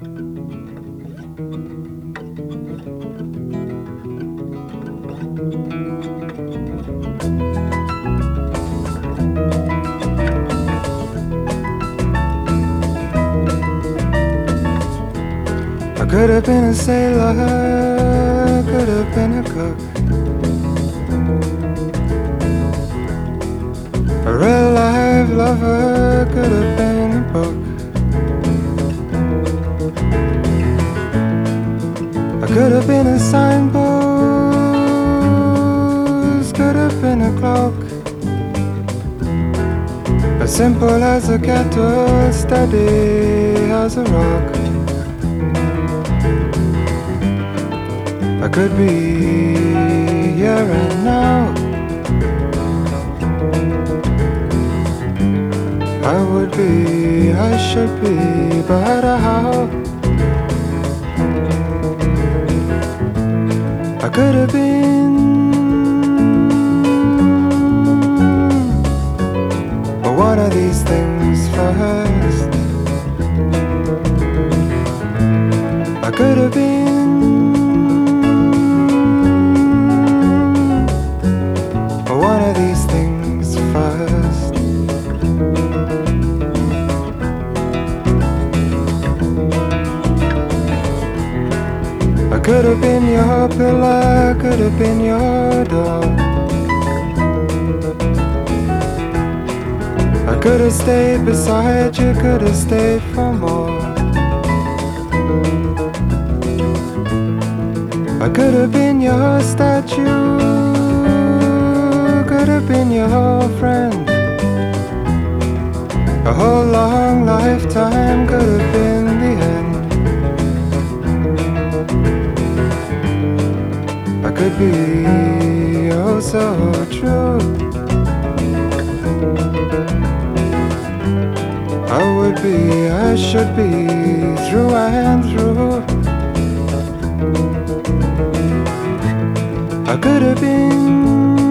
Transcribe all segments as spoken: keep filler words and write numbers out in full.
I could have been a sailor, could have been a cook, a real life lover, could have been a book. I could have been a signpost, could have been a cloak, as simple as a kettle, steady as a rock. I could be here and now. I would be, I should be, but how? I could have been, but one of these things first. I could have been, but one of these things first. I could have been your pillar, could have been your door. I could have stayed beside you, could have stayed for more. I could have been your statue, could have been your friend. A whole long lifetime could have been the end. I could be oh so true. I would be, I should be, through and through. I could have been,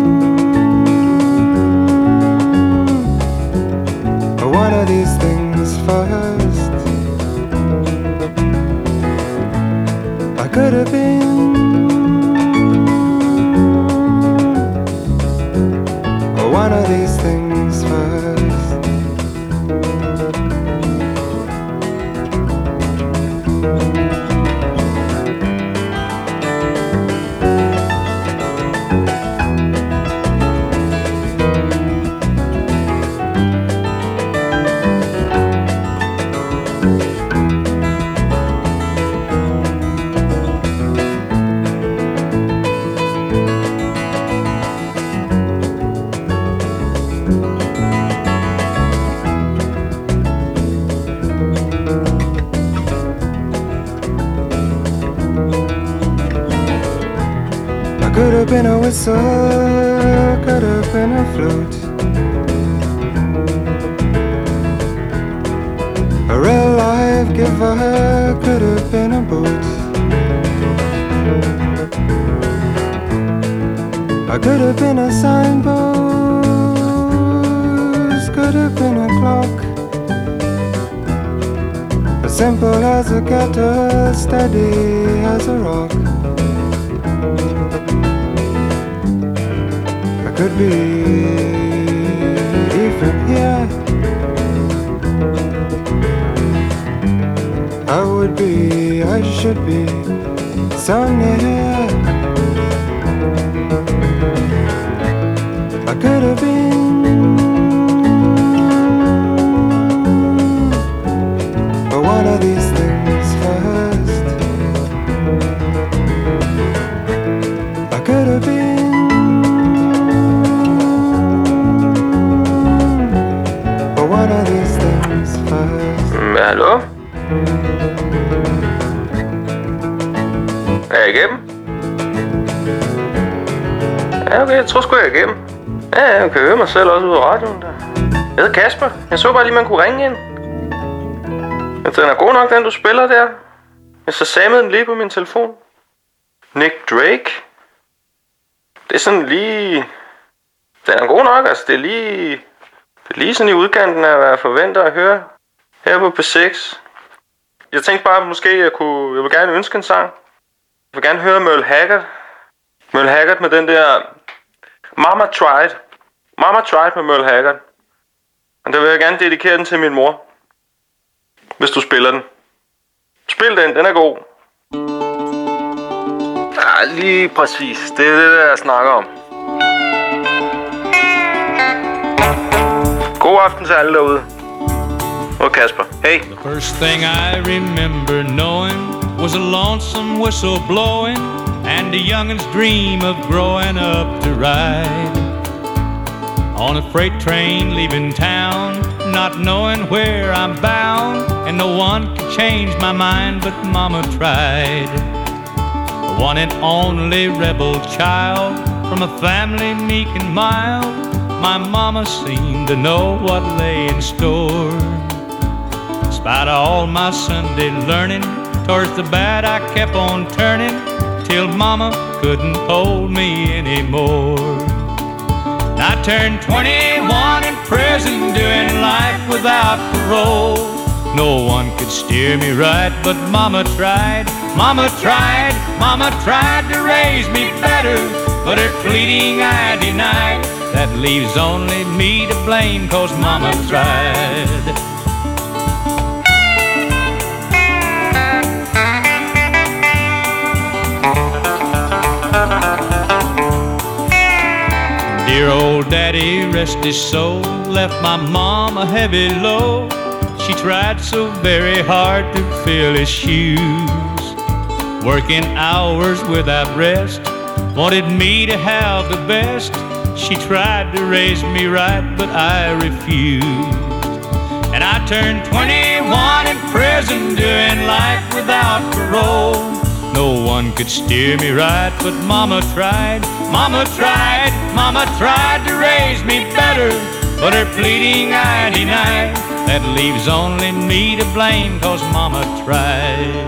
one of these things first. I could have been, one of these things first. Could have been a whistle, could have been a flute, a real life giver, could have been a boot. I could have been a signpost, could have been a clock, as simple as a kettle, steady as a rock. I could be even here. I would be, I should be, so near. I could have been, but one of these things first. I could have been, one of these things first. Hallo? Er jeg igennem? Ja, okay, jeg tror sgu jeg er igennem. Ja, ja, jeg kan høre mig selv også ud af radioen der. Jeg hedder Kasper. Jeg så bare lige, man kunne ringe ind. Men den er god nok, den du spiller der. Jeg så samede den lige på min telefon. Nick Drake. Det er sådan lige... Den er god nok, altså det er lige... Det er lige sådan i udkanten af, hvad jeg forventer at høre her på P seks. jeg tænkte bare, at måske jeg kunne... Jeg vil gerne ønske en sang. Jeg vil gerne høre Merle Haggard. Merle Haggard med den der... Mama Tried. Mama Tried med Merle Haggard. Og der vil jeg gerne dedikere den til min mor. Hvis du spiller den. Spil den, den er god. Ja, lige præcis. Det er det, der jeg snakker om. God aften til alle derude. Og Kasper. Hey. The first thing I remember knowing was a lonesome whistle blowing and a youngin's dream of growing up to ride on a freight train leaving town, not knowing where I'm bound, and no one could change my mind but Mama tried. The one and only rebel child from a family meek and mild, my mama seemed to know what lay in store. In spite of all my Sunday learning, towards the bad I kept on turning, till Mama couldn't hold me anymore. I turned twenty-one in prison, doing life without parole. No one could steer me right, but Mama tried, Mama tried, Mama tried to raise me better, but her pleading I denied. That leaves only me to blame, 'cause Mama tried. Dear old daddy, rest his soul, left my mom a heavy load. She tried so very hard to fill his shoes, working hours without rest, wanted me to have the best. She tried to raise me right, but I refused. And I turned twenty-one in prison, doing life without parole. No one could steer me right, but Mama tried, Mama tried, Mama tried to raise me better, but her pleading I denied. That leaves only me to blame, 'cause Mama tried.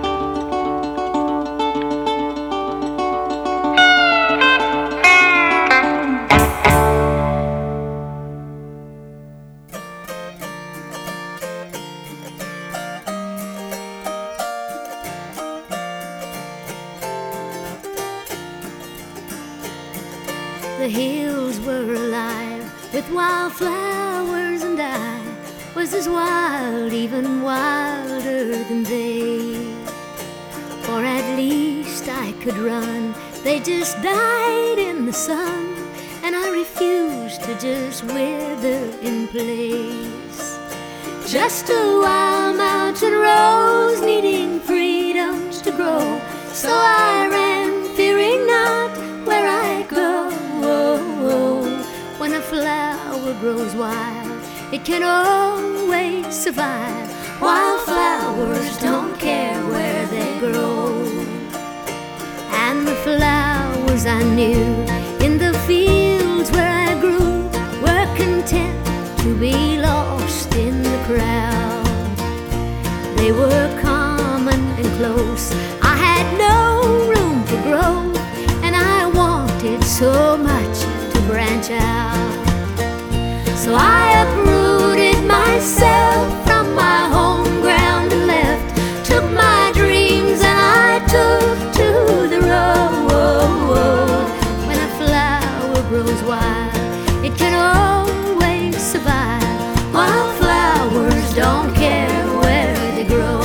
The hills were alive with wildflowers, and I was as wild, even wilder than they. For at least I could run, they just died in the sun, and I refused to just wither in place. Just a wild mountain rose, needing freedoms to grow, so I ran, fearing not where I'd go. When a flower grows wild, it can always survive. Wildflowers don't care where they grow. And the flowers I knew in the fields where I grew were content to be lost in the crowd. They were common and close, I had no room for growth, and I wanted so much to branch out. So I uprooted myself from my home ground and left, took my dreams and I took to the road. When a flower grows wild, it can always survive. Wildflowers don't care where they grow.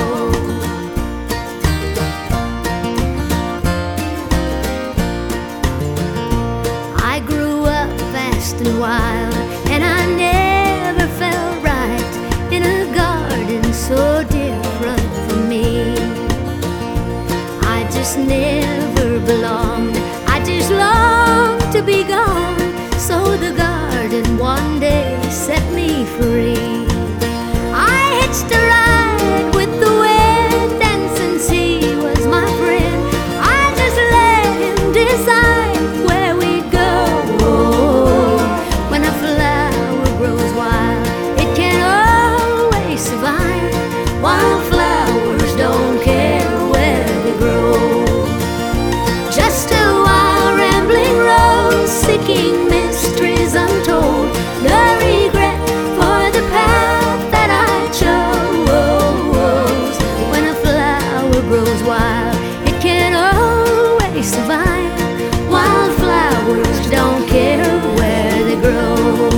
I grew up fast and wild, and I never felt right in a garden so different from me. I just never belonged, I just longed to be gone. So the garden one day set me free. I hitched a ride with the wind, and since he was my friend, I just let him decide where we'd go. When a flower grows wild, it can always survive. Wildflowers don't care where they grow. wild, it can always survive. Wildflowers don't care where they grow.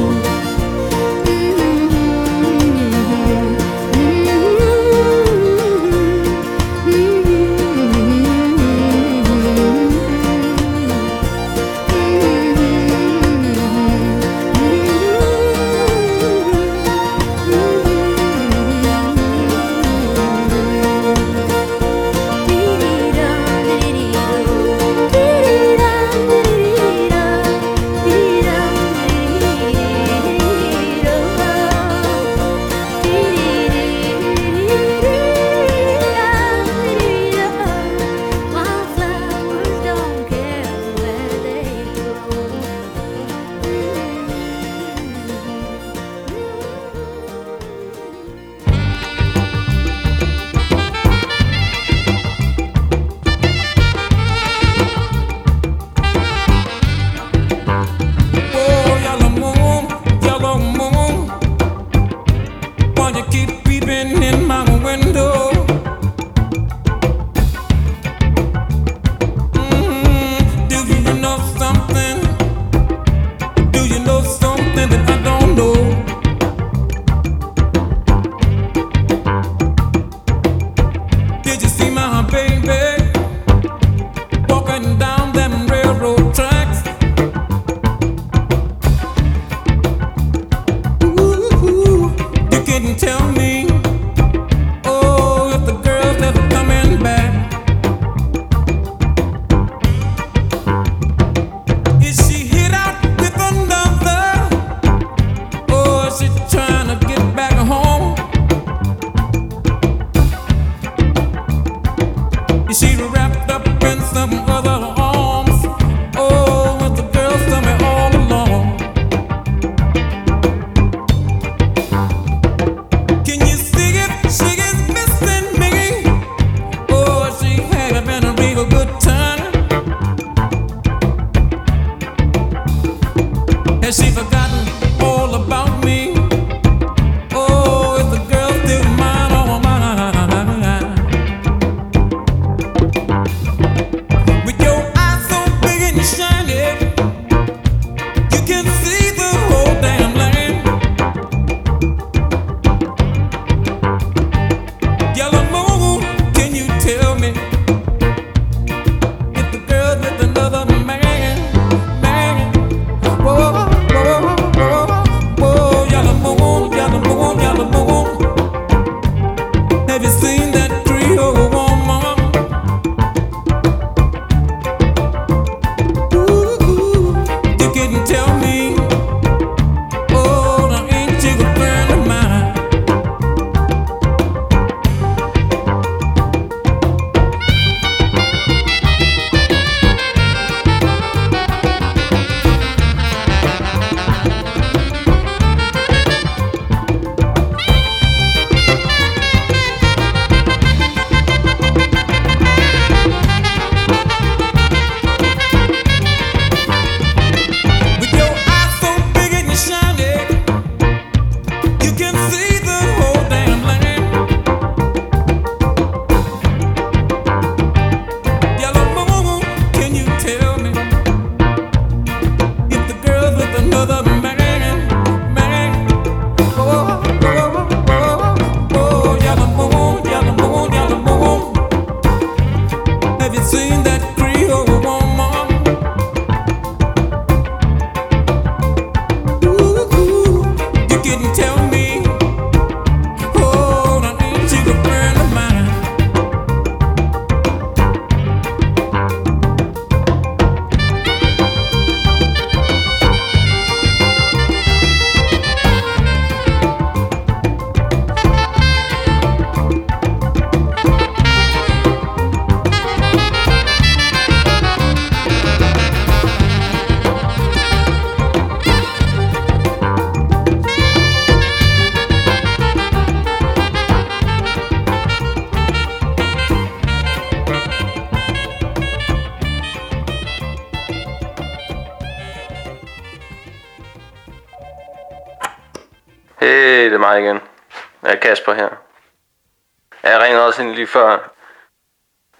Hey, det er mig igen. Jeg er Kasper her. Jeg ringede også ind lige før.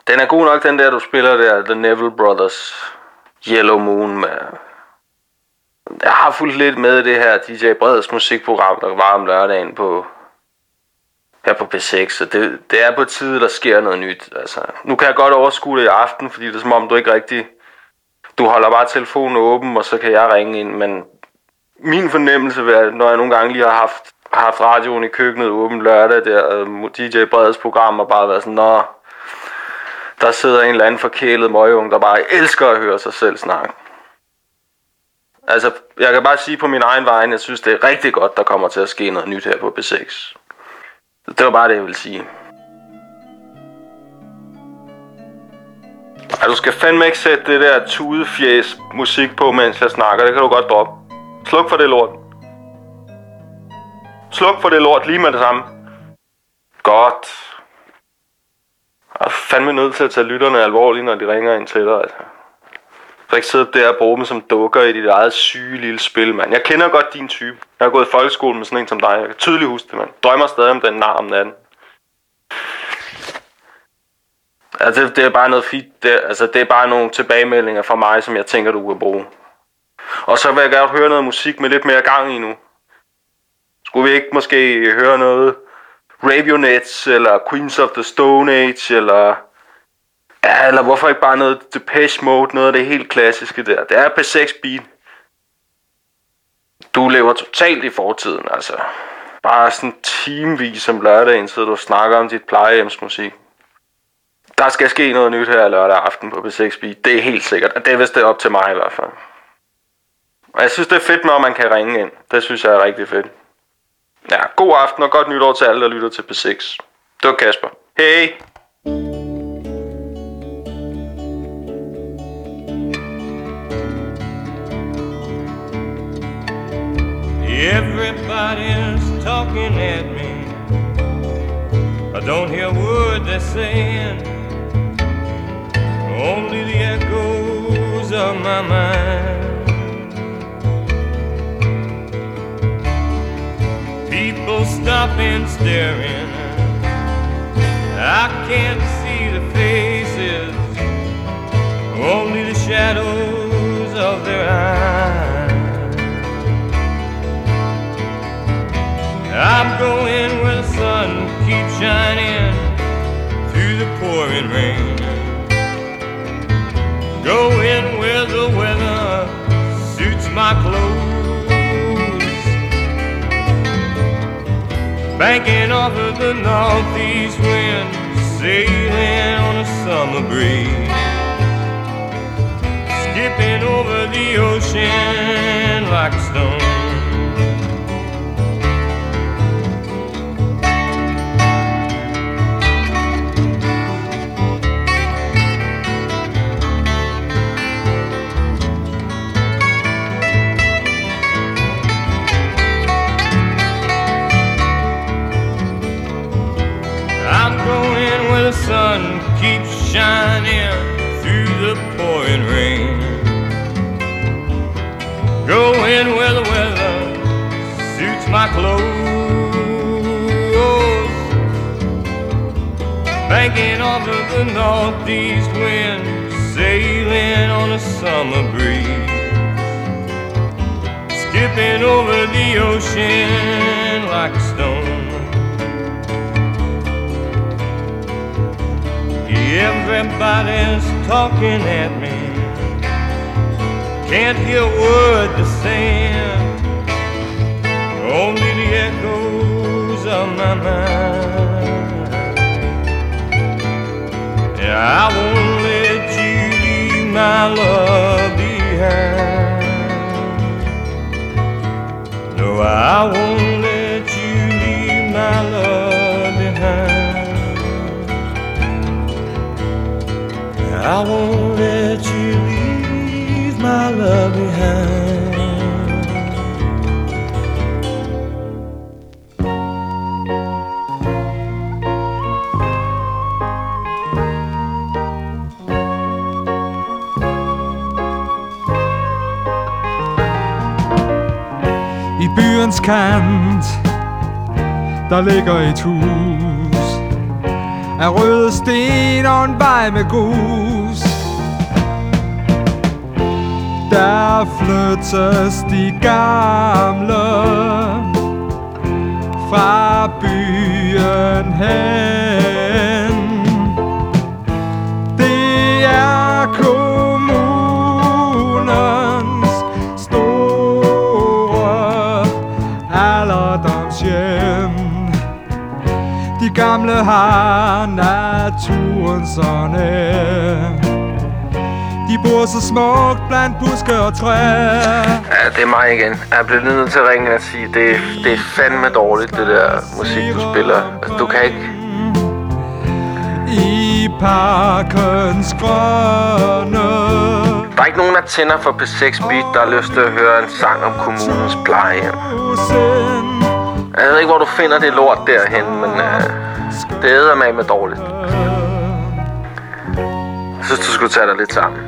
Den er god nok, den der, du spiller der, The Neville Brothers, Yellow Moon med... Jeg har fulgt lidt med i det her D J Breds musikprogram, der var om lørdagen på... her på P seks, så det, det er på tide, der sker noget nyt. Altså, nu kan jeg godt overskue det i aften, fordi det er som om, du ikke rigtig... Du holder bare telefonen åben, og så kan jeg ringe ind, men... Min fornemmelse er, når jeg nogle gange lige har haft, haft radioen i køkkenet åben lørdag, der D J Breds program har bare været sådan, nå... Der sidder en eller anden forkælet møgeung, der bare elsker at høre sig selv snakke. Altså, jeg kan bare sige på min egen vegne, jeg synes, det er rigtig godt, der kommer til at ske noget nyt her på P seks. Det var bare det, jeg ville sige. Ej, du skal fandme ikke sætte det der tudefjæs musik på, mens jeg snakker. Det kan du godt droppe. Sluk for det lort. Sluk for det lort lige med det samme. Godt. Jeg er fandme nødt til at tage lytterne alvorligt, når de ringer ind til dig, altså. Så ikke sidde der og bruge dem som dukker i dit eget syge lille spil, mand. Jeg kender godt din type. Jeg har gået i folkeskolen med sådan en som dig. Jeg kan tydeligt huske det, mand. Drømmer stadig om den nar om natten. Altså, det, det er bare noget fint. Det, altså, det er bare nogle tilbagemeldinger fra mig, som jeg tænker, du kan bruge. Og så vil jeg gerne høre noget musik med lidt mere gang i nu. Skulle vi ikke måske høre noget Radionets, eller Queens of the Stone Age, eller... Ja, eller hvorfor ikke bare noget Depeche Mode, noget af det helt klassiske der. Det er P seks beat. Du lever totalt i fortiden, altså. Bare sådan timevis om lørdagen, så du snakker om dit plejehjemsmusik. Der skal ske noget nyt her lørdag aften på P seks beat. Det er helt sikkert, og det er vist det op til mig i hvert fald. Og jeg synes, det er fedt med, at man kan ringe ind. Det synes jeg er rigtig fedt. Ja, god aften og godt nytår til alle, der lytter til P seks. Det var Kasper. Hej! Everybody's talking at me. I don't hear a word they're saying, only the echoes of my mind. People stopping, staring. I can't see the faces, only the shadows of their eyes. I'm going where the sun keeps shining through the pouring rain. Going where the weather suits my clothes. Banking off of the northeast wind, sailing on a summer breeze. Skipping over the ocean like a stone. The sun keeps shining through the pouring rain. Going where the weather suits my clothes. Banking off of the northeast wind, sailing on a summer breeze. Skipping over the ocean like a stone. Everybody's talking at me, can't hear a word they're saying, only the echoes of my mind. Yeah, I won't let you leave my love behind. No, I won't let you leave my love behind. I won't let you leave my love behind. I byens kant, der ligger et hus. af røde sten og en vej med grus. Der flyttes de gamle fra byen hen. Det er kommunens store alderdomshjem. De gamle har naturen så nær. De bor så smukt blandt buske og træer. Ja, det er mig igen. Jeg bliver nødt til at ringe og sige, det, det er fandme dårligt, det der musik, du spiller. Altså, du kan ikke... I parkens grønne. Der er ikke nogen, der tænder for P seks Beat, der har lyst til at høre en sang om kommunens plejehjem. Jeg ved ikke, hvor du finder det lort derhen, men uh, det æder mig med dårligt. Jeg synes, du skulle tage dig lidt sammen.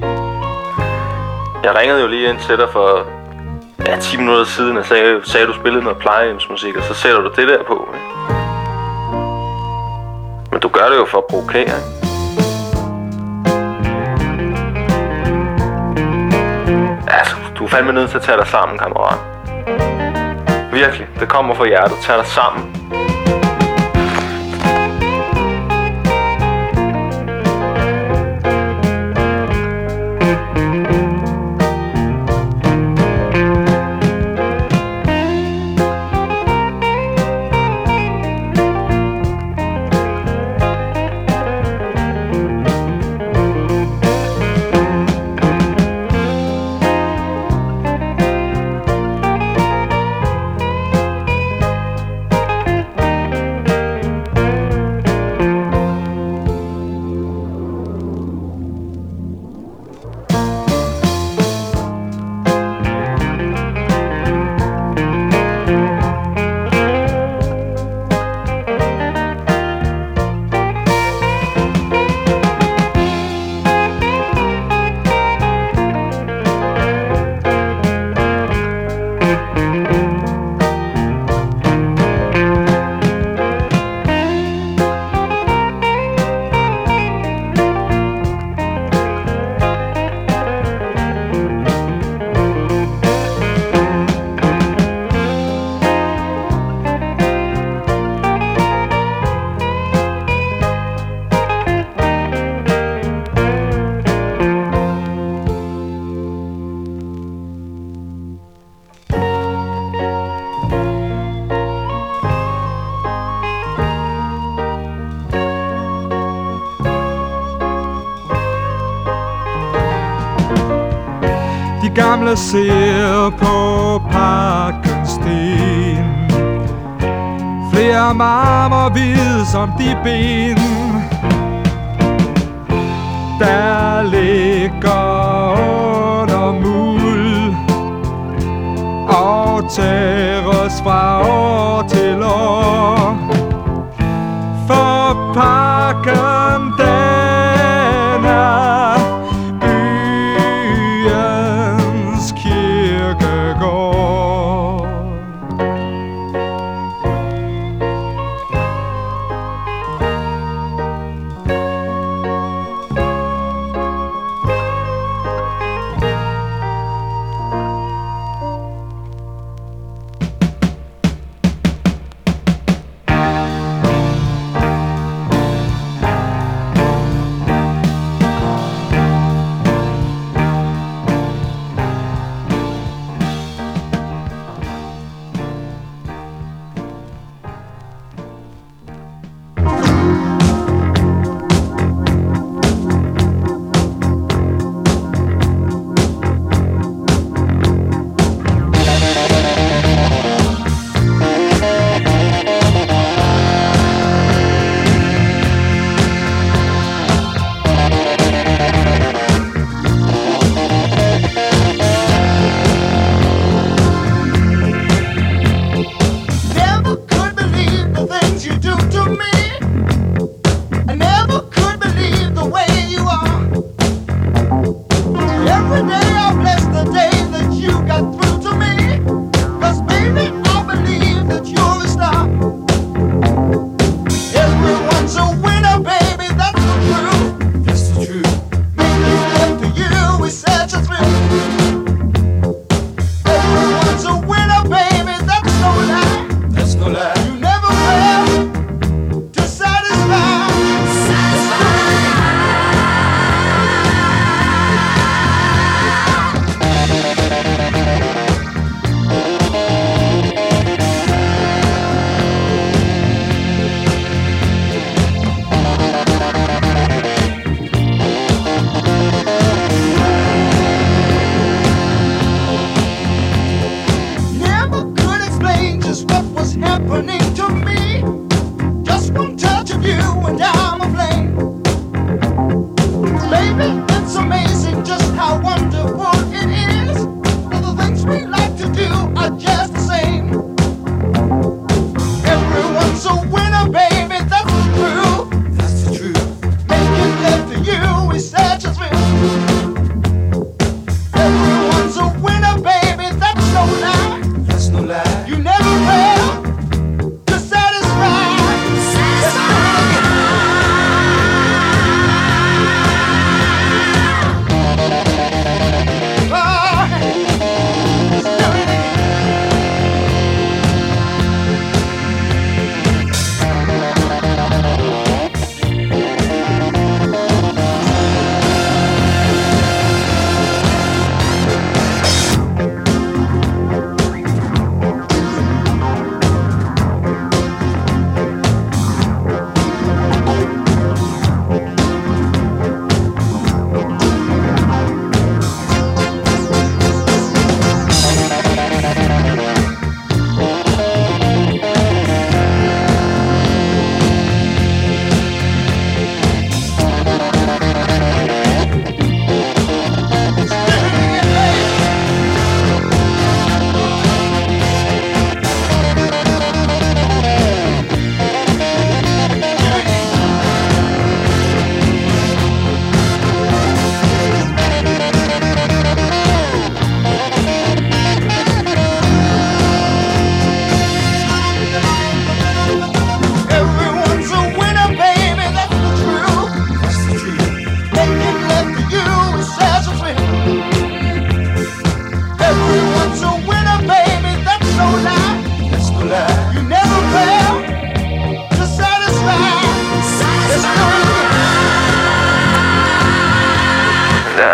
Jeg ringede jo lige ind til dig for ja, ti minutter siden og sagde, sagde, du spillede noget plejehjemsmusik, og så sætter du det der på. Ikke? Men du gør det jo for at provokere, ikke? Altså, du er fandme nødt til at tage dig sammen, kammerat. Virkelig, det kommer fra hjertet. Tag dig sammen. Gamle ser på parkens sten. Flere marmer hvide som de ben, der ligger under muld og tages fra år til år. For parken den er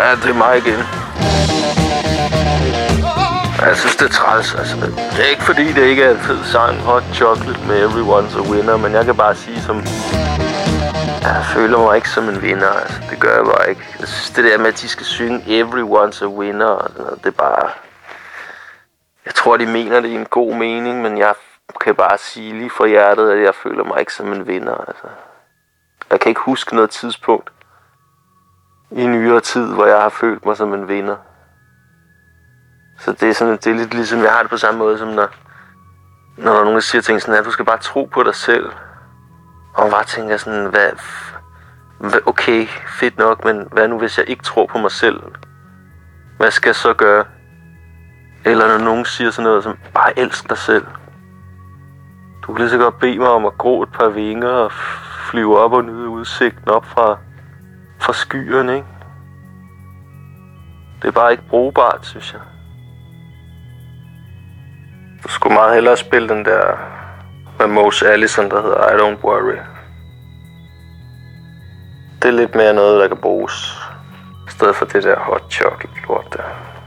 Ja, det er mig igen. Jeg synes, det er træls. Altså, det er ikke fordi, det ikke er en fed sang, Hot Chocolate med Everyone's a Winner, men jeg kan bare sige som... Jeg føler mig ikke som en vinder, altså. Det gør jeg bare ikke. Jeg synes, det der med, at de skal synge Everyone's a Winner og sådan noget, det er bare... Jeg tror, de mener det i en god mening, men jeg kan bare sige lige fra hjertet, at jeg føler mig ikke som en vinder, altså. Jeg kan ikke huske noget tidspunkt i nyere tid, hvor jeg har følt mig som en vinder. Så det er sådan, det er lidt ligesom, jeg har det på samme måde, som når, når der er nogen, der siger ting sådan, at du skal bare tro på dig selv. Og man bare tænker sådan, hvad, hvad, okay, fedt nok, men hvad nu, hvis jeg ikke tror på mig selv? Hvad skal jeg så gøre? Eller når nogen siger sådan noget som, bare elsk dig selv. Du kan lige så godt bede mig om at gro et par vinger og flyve op og nyde udsigten op fra, fra skyerne, ikke? Det er bare ikke brugbart, synes jeg. Du skulle meget hellere spille den der med Mose Allison, der hedder I Don't Worry. Det er lidt mere noget, der kan bruges, i stedet for det der Hot Chocolate lort der.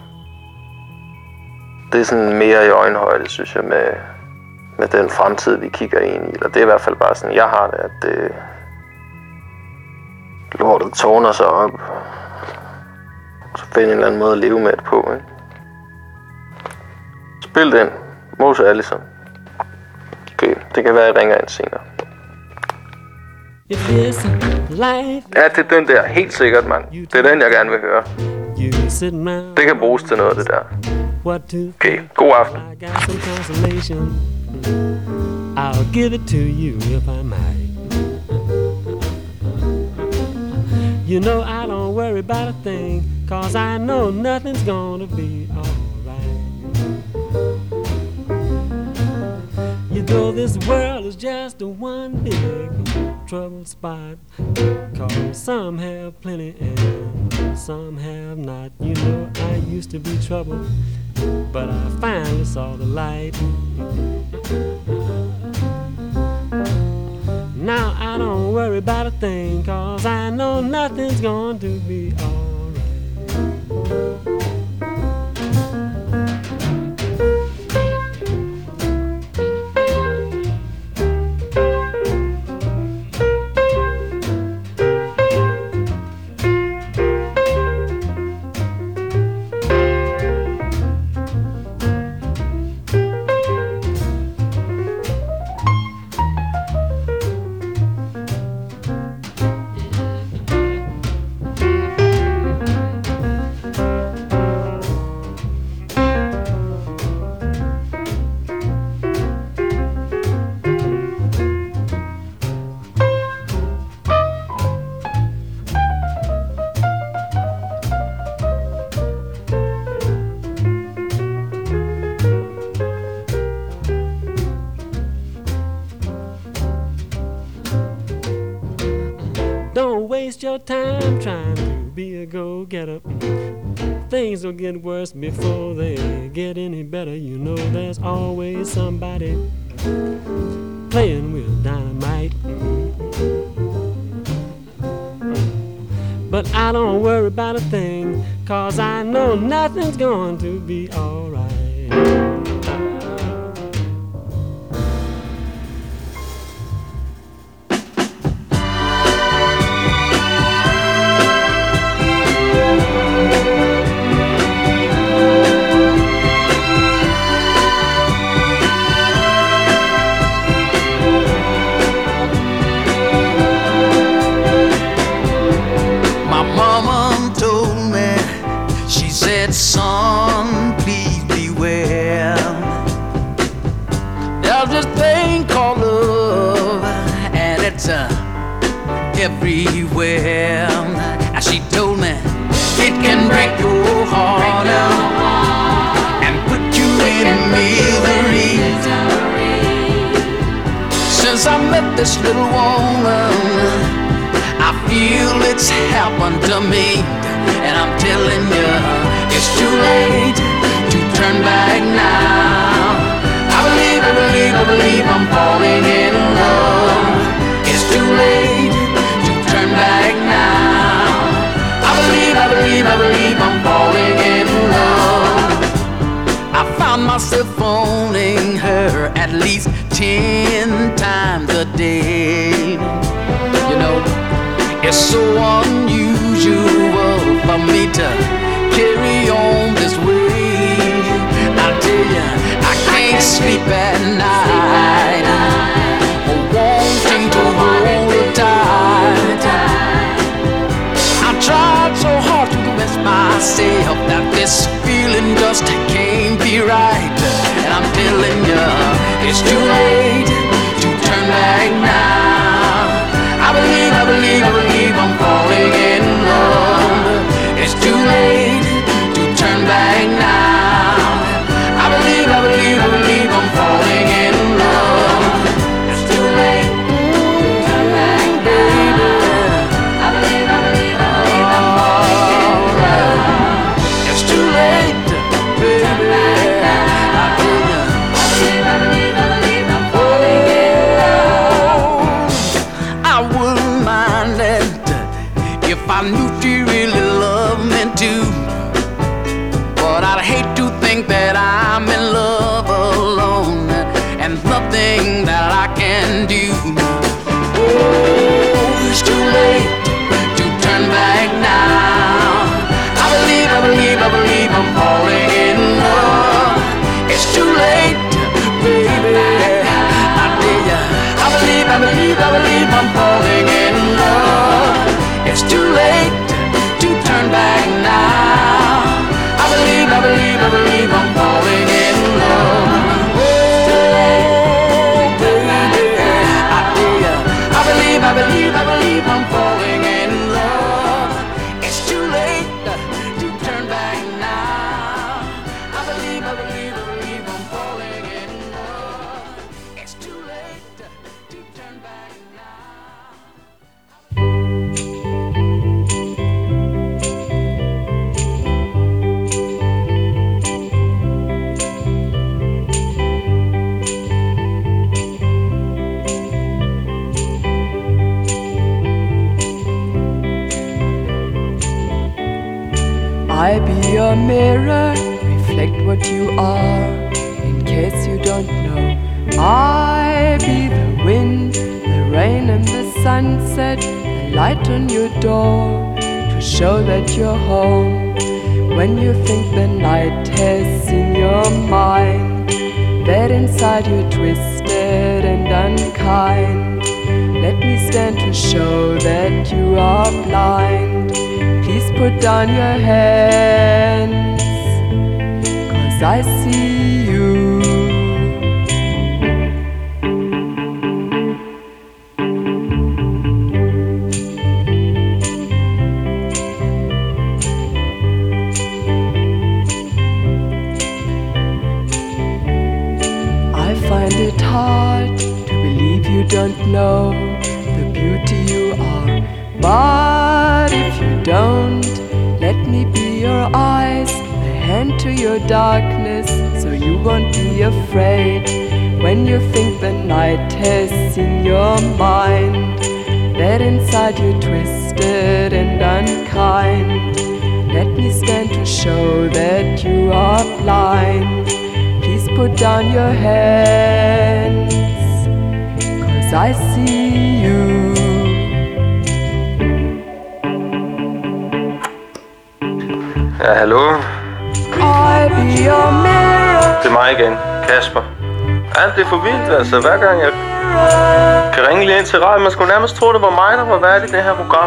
Det er sådan mere i øjenhøjde, synes jeg, med, med den fremtid, vi kigger ind i. Eller det er i hvert fald bare sådan, jeg har det, at det, lortet tårner sig op. Så find en eller anden måde at leve med det på, ikke? Spil den. Mose Allison. Okay, det kan være, at jeg ringer ind senere. Ja, det er den der. Helt sikkert, mand. Det er den, jeg gerne vil høre. Det kan bruges til noget, det der. Okay, god aften. I'll give it to you if I might. You know I don't worry about a thing, cause I know nothing's gonna be alright. You know this world is just a one big trouble spot, cause some have plenty and some have not. You know I used to be troubled, but I finally saw the light. Now I don't worry about a thing, cause I know nothing's going to be alright. Waste your time trying to be a go-getter. Things will get worse before they get any better. You know there's always somebody playing with dynamite. But I don't worry about a thing, cause I know nothing's going to be alright. Son, please beware. There's this thing called love, and it's uh, everywhere. And she told me it can break your heart out and put you in misery. Since I met this little woman, I feel it's happened to me, and I'm telling you, it's too late to turn back now. I believe, I believe, I believe I'm falling in love. It's too late to turn back now. I believe, I believe, I believe ten times a day. You know, it's so unusual for me to carry on this way. I tell you, I can't sleep at night, wanting to hold her tight. I tried so hard to convince myself that this feeling just can't be right. And I'm telling you, it's too late to turn back now. I believe, I believe, I believe I'm falling in love. It's too late to turn back now. I believe, I believe, I believe I'm falling in love. It's too late to turn back now. I believe, I believe, I believe I'm falling in love. It's too late, baby. I tell you, I believe, I believe, I believe I'm falling in love. I wouldn't mind it if I knew she really loved me too. But I'd hate to think that I'm in love alone and nothing that I can do. Oh, it's too late to turn back now. I believe, I believe, I believe I'm falling in love. It's too late, baby. I tell ya, I believe, I believe, I believe I'm falling in love. It's too late to turn back now. I believe, I believe, I believe I'm falling in love. Oh, baby, I tell ya, I believe, I believe, I believe I'm falling in love. It's too late to turn back now. I believe, I believe, I believe I'm falling in love. It's too late to turn back now. I be your mirror, reflect what you are, in case you don't know. I be the wind, the rain and the sunset, the light on your door, to show that you're home. When you think the night has seen your mind, that inside you're twisted and unkind. Let me stand to show that you are blind. Please put down your hands, 'cause I see you. I find it hard to believe you don't know the beauty you are. But if you don't, let me be your eyes, the hand to your darkness, so you won't be afraid. When you think the night has seen your mind, that inside you're twisted and unkind. Let me stand to show that you are blind. Please put down your hands, 'cause I see you. Ja, hallo. I be your mirror. Det er mig igen, Kasper. Alt det er for vildt, altså. Hver gang jeg kan ringe lige ind til radio, man skulle nærmest tro, det var mig, der var vært i det her program.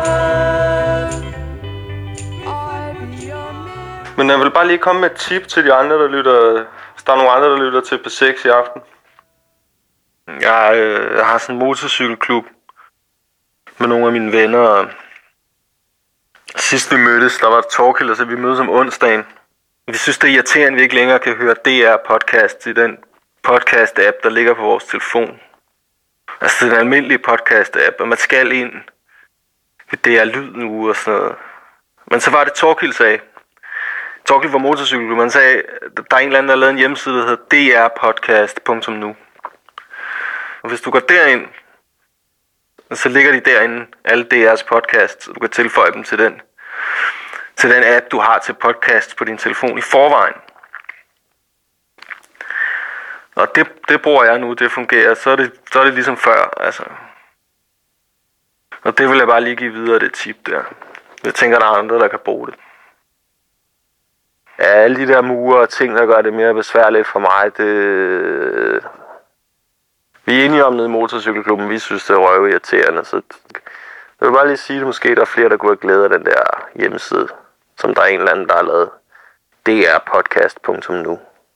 Men jeg vil bare lige komme med et tip til de andre, der lytter. Hvis der er nogle andre, der lytter til P seks i aften. Jeg, øh, jeg har sådan en motorcykelklub med nogle af mine venner, og sidst vi mødtes, der var Torkild, så vi mødtes om onsdagen. Vi synes, det er irriterende, at vi ikke længere kan høre D R-podcast i den podcast-app, der ligger på vores telefon. Altså den almindelige podcast-app, og man skal ind ved D R-lyd nu og sådan noget. Men så var det Torkild sagde. Torkild var motorcykelklub, man sagde, der er en eller anden, der har lavet en hjemmeside, der hedder d r podcast punktum nu. Og hvis du går derind, så ligger de derinde, alle D R's podcasts, og du kan tilføje dem til den, til den app, du har til podcasts på din telefon i forvejen. Og det, det bruger jeg nu, det fungerer. Så er det, så er det ligesom før, altså. Og det vil jeg bare lige give videre, det tip der. Jeg tænker, der er andre, der kan bruge det. Ja, alle de der mure og ting, der gør det mere besværligt for mig, det... Vi er enige om nede i motorcykelklubben, vi synes, det er røvirriterende, så... Jeg vil bare lige sige, at måske der er flere, der kunne have glæde af den der hjemmeside, som der er en eller anden, der har lavet. D R podcast punktum nu.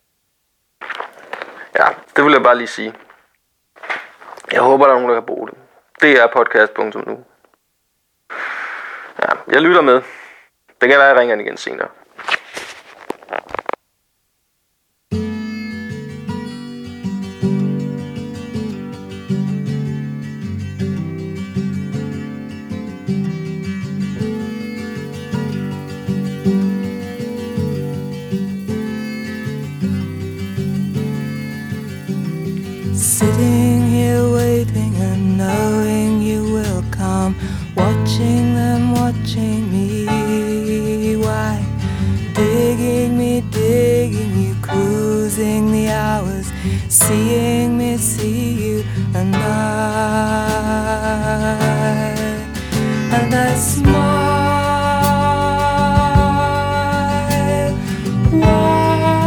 Ja, det vil jeg bare lige sige. Jeg håber, der er nogen, der kan bruge det. D R podcast punktum nu. Ja, jeg lytter med. Det kan være, jeg ringer igen senere. Sitting here waiting and knowing you will come, watching them watching me. Why? Digging me, digging you, cruising the hours, seeing me see you, and I, and I smile. Why?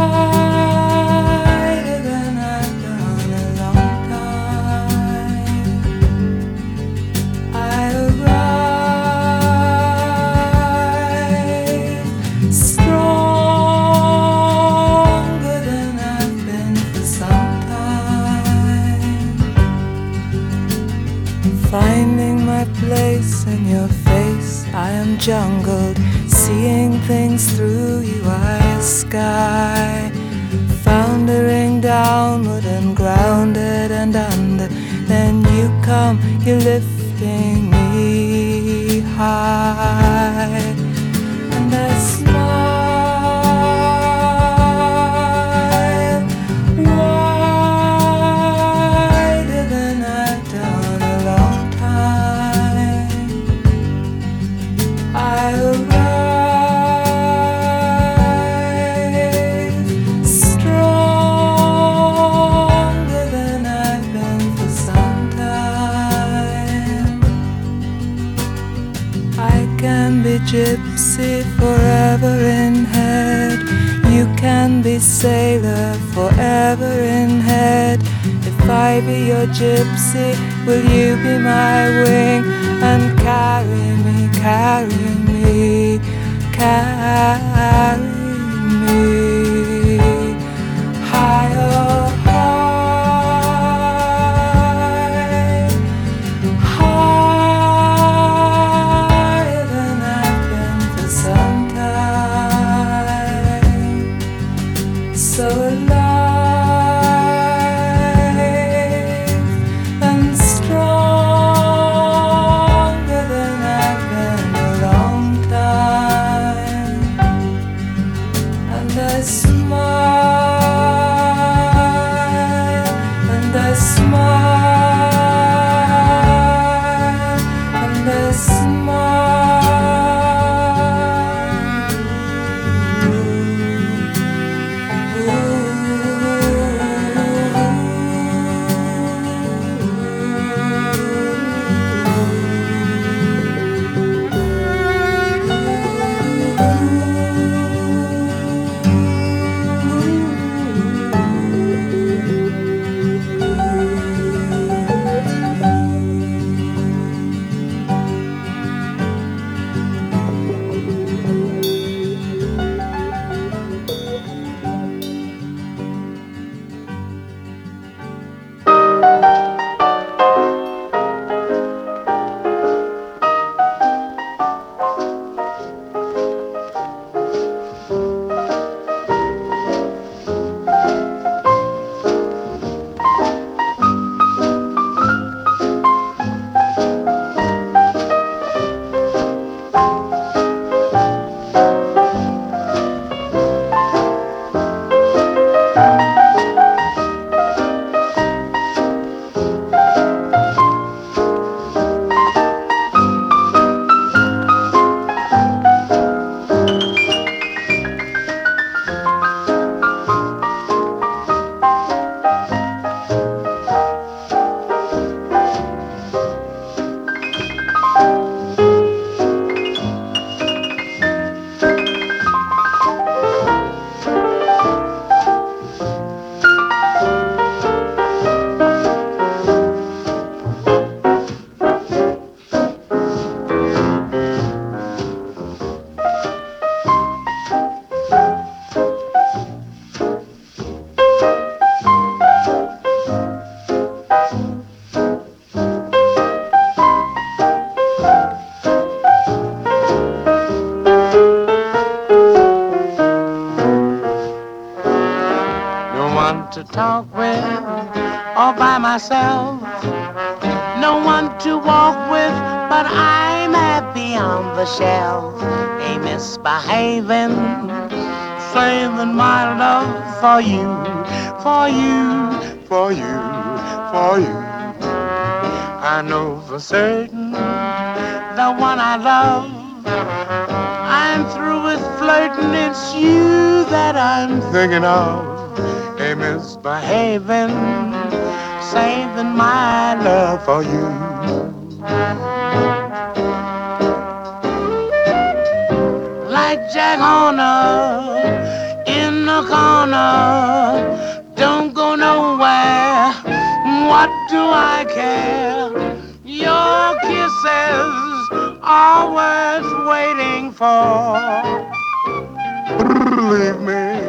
Finding my place in your face, I am jungled, seeing things through you, I sky, foundering downward and grounded and under. Then you come, you're lifting me high, and I smile. Gypsy forever in head, you can be sailor forever in head. If I be your gypsy, will you be my wing and carry me, carry me, carry me higher? to talk with, all by myself. No one to walk with, but I'm happy on the shelf. Ain't misbehaving, saving my love for you, for you, for you, for you. I know for certain the one I love. I'm through with flirting, it's you that I'm thinking of. Ain't misbehaving, saving my love for you. Like Jack Horner in the corner, don't go nowhere, what do I care? Your kisses are worth waiting for. Believe me,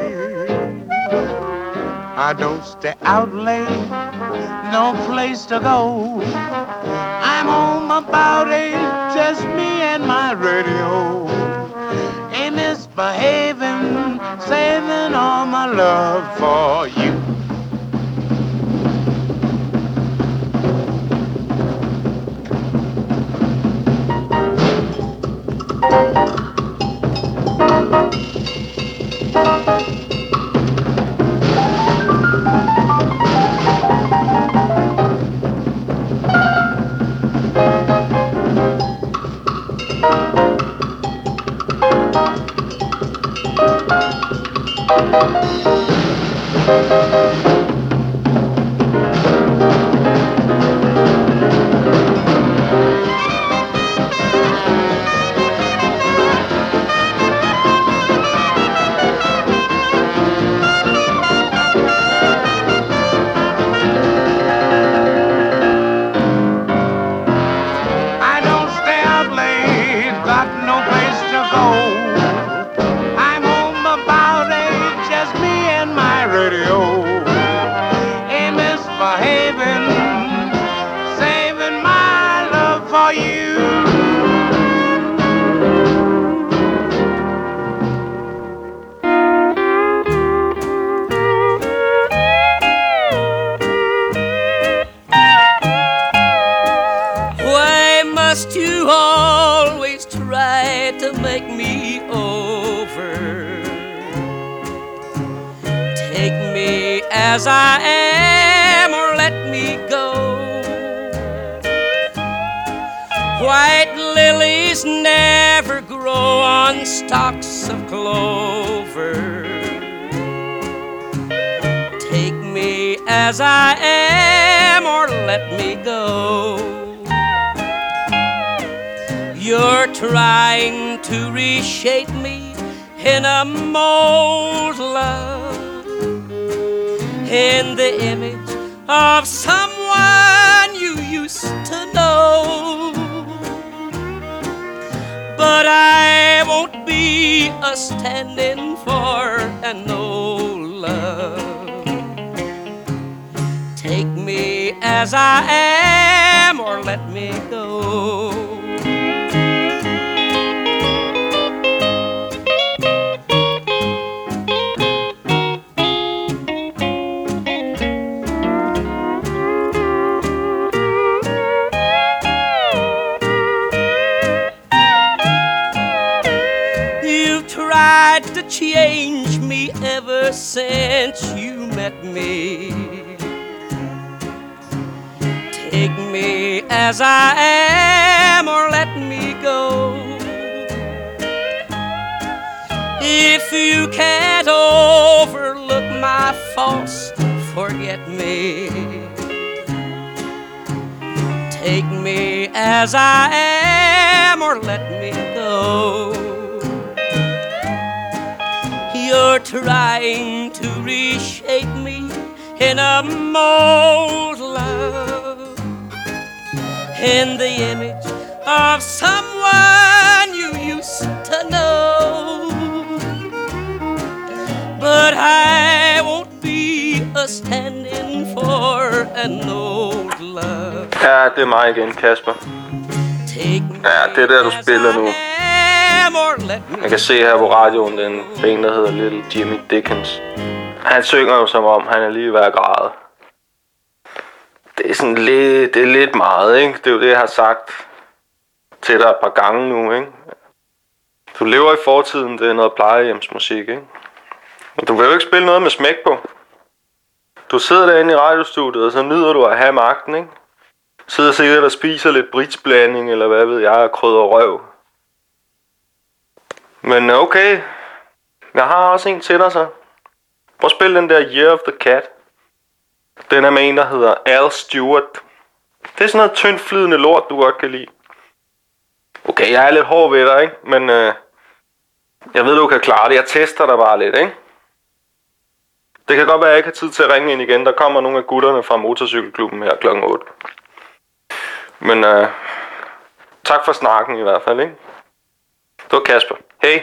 I don't stay out late, no place to go. I'm home about eight, just me and my radio. Ain't misbehaving, saving all my love for you. As I am, or let me go. White lilies never grow on stalks of clover. Take me as I am, or let me go. You're trying to reshape me in a mold, love, in the image of someone you used to know. But I won't be a stand-in for an old love. Take me as I am, or let me go. Change me ever since you met me. Take me as I am, or let me go. If you can't overlook my faults, forget me. Take me as I am, or let me go. You're trying to reshape me in a mold, love, in the image of someone you used to know. But I won't be a stand-in for an old love. Ja, det er mig igen, Kasper. Ja, det der du spiller nu. Jeg kan se her på radioen, den en, der hedder Little Jimmy Dickens. Han synger jo som om, han er lige ved at græde. Det er sådan lidt, det er lidt meget, ikke? Det er jo det, jeg har sagt til dig et par gange nu, ikke? Du lever i fortiden, det er noget plejehjemsmusik, ikke? Og du vil jo ikke spille noget med smæk på. Du sidder derinde i radiostudiet, og så nyder du at have magten, ikke? Sidder sikkert og spiser lidt britsblanding, eller hvad ved jeg, krydder røv. Men okay, jeg har også en til dig så. Prøv at spille den der Year of the Cat. Den er med en, der hedder Al Stewart. Det er sådan noget tyndt flydende lort, du godt kan lide. Okay, jeg er lidt hård ved dig, ikke? Men øh, jeg ved, du kan klare det. Jeg tester dig bare lidt, ikke? Det kan godt være, at jeg ikke har tid til at ringe ind igen. Der kommer nogle af gutterne fra motorcykelklubben her klokken otte. Men øh, tak for snakken i hvert fald, ikke? Det var Kasper. Hej.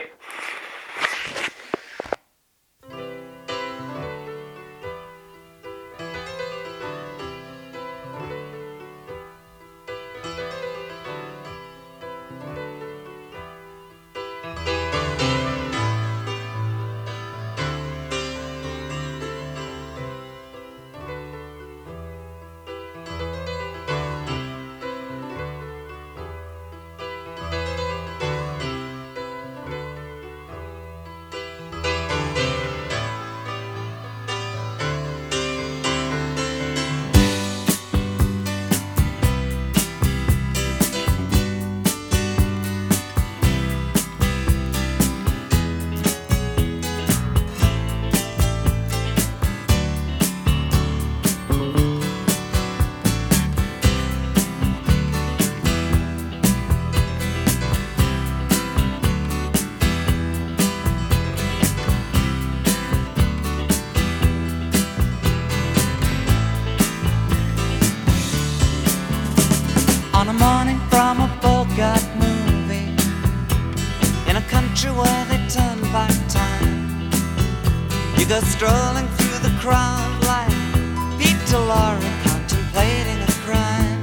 On a morning from a Bogart movie, in a country where they turn back time, you go strolling through the crowd like Peter Lorre contemplating a crime.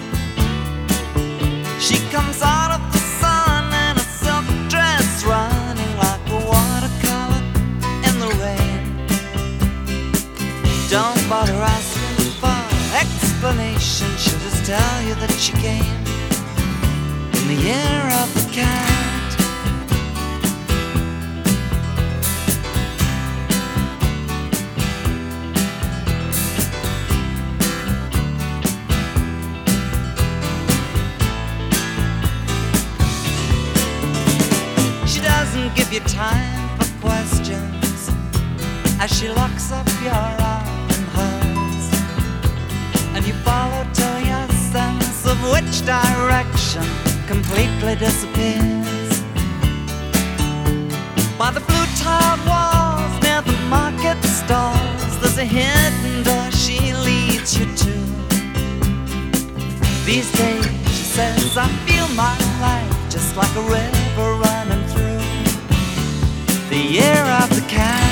She comes out of the sun in a silk dress, running like a watercolor in the rain. Don't bother asking for explanation, she'll just tell you that she came in the year of the cat. She doesn't give you time for questions as she locks up your arm in hers, and you follow till your sense of which direction completely disappears. By the blue tiled walls near the market stalls, there's a hidden door she leads you to. These days, she says, I feel my life just like a river running through the year of the cat.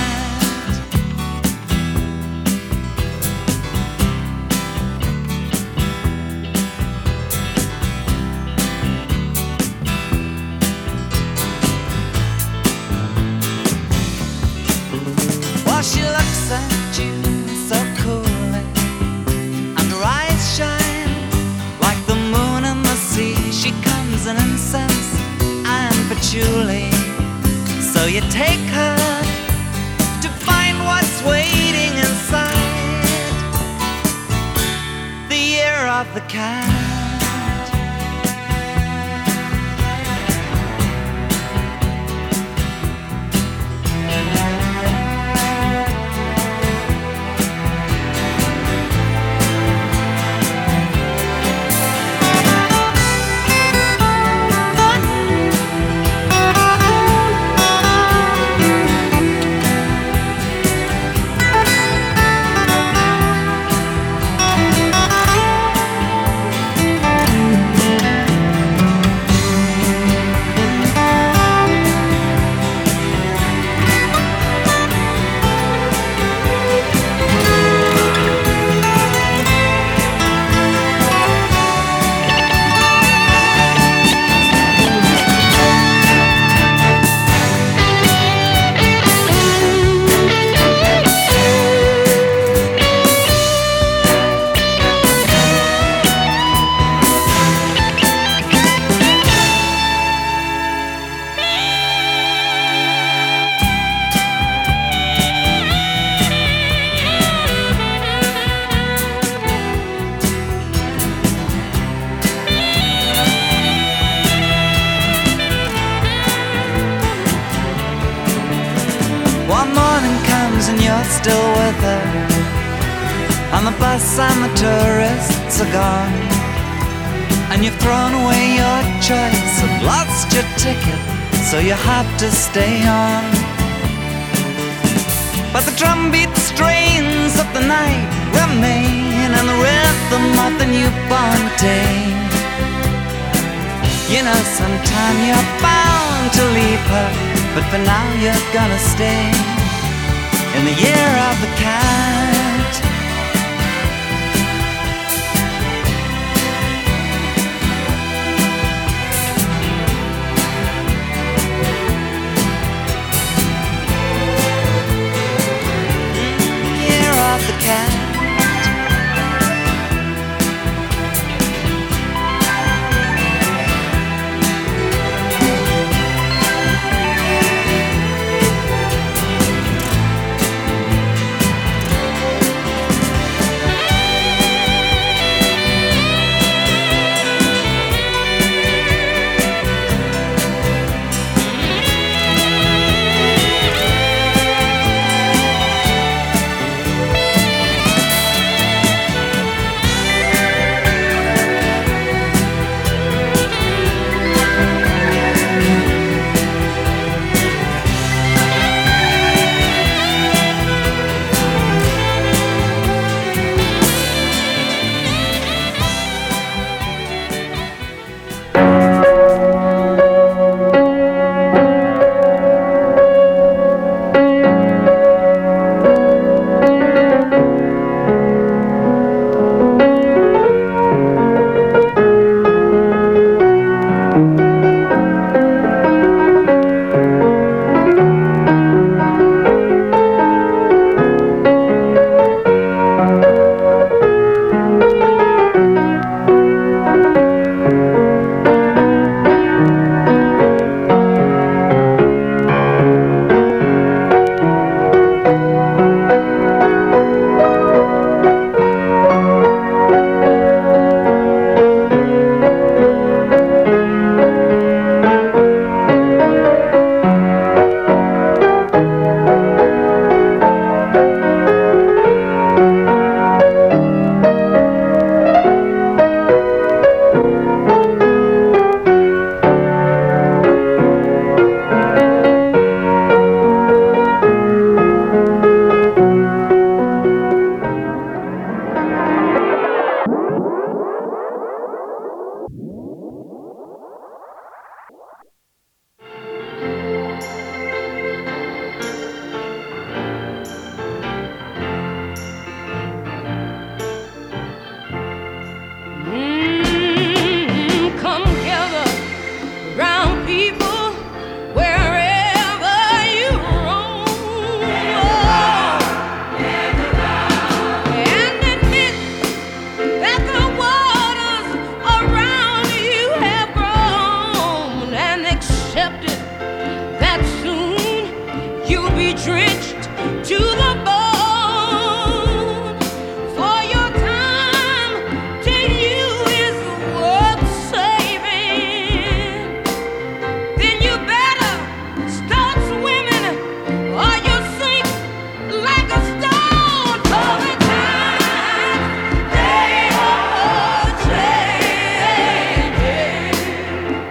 She looks at you so coolly, and her eyes shine like the moon in the sea. She comes in incense and patchouli, so you take her to find what's waiting inside the year of the cat. dreams and you're still with her. On the bus and the tourists are gone, and you've thrown away your choice and lost your ticket, so you have to stay on. But the drumbeat strains of the night remain, and the rhythm of the newborn day. You know sometime you're bound to leave her, but for now you're gonna stay in the year of the cat. Year of the cat.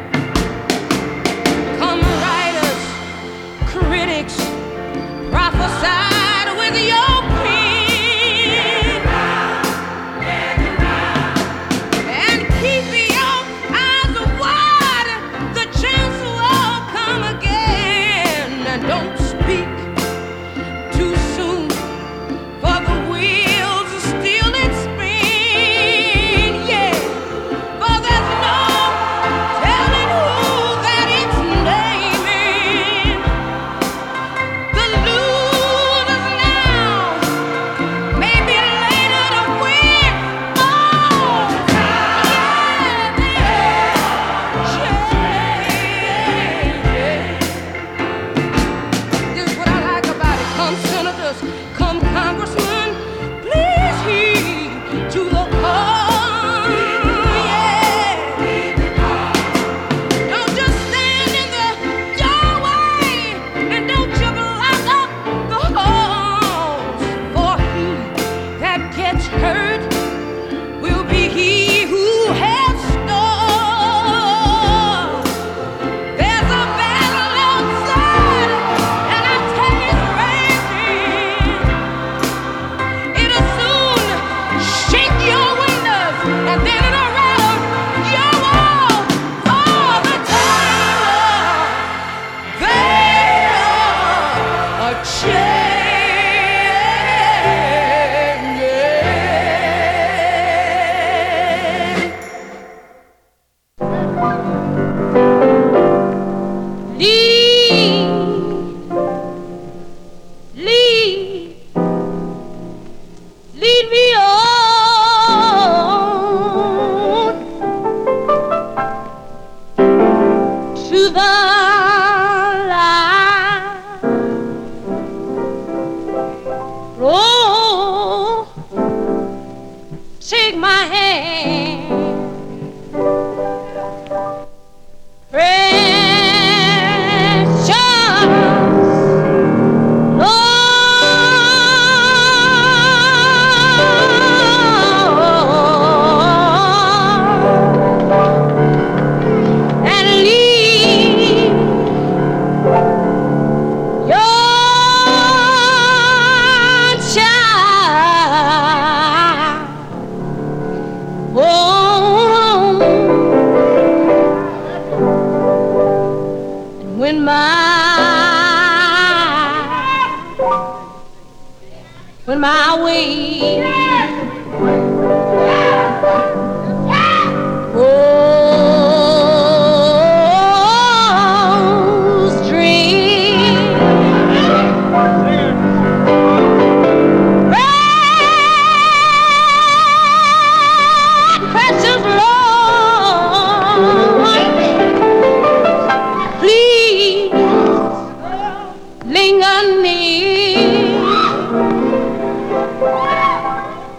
Critics, prophets. light. Oh, take my hand, precious Lord, and leave your child. Oh, and when my when my way goes dream, precious Lord, please linger near.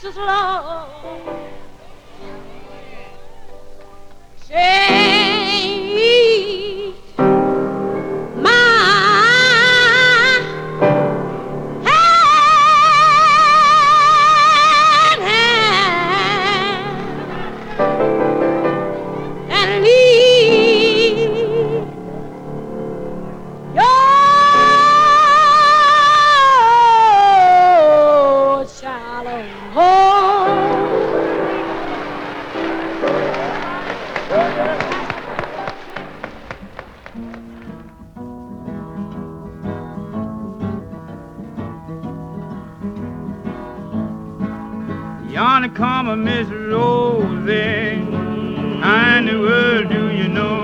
so slow. Change my hand, hand and leave your child home. Yonder come a Miss Rosie, how in the world do you know?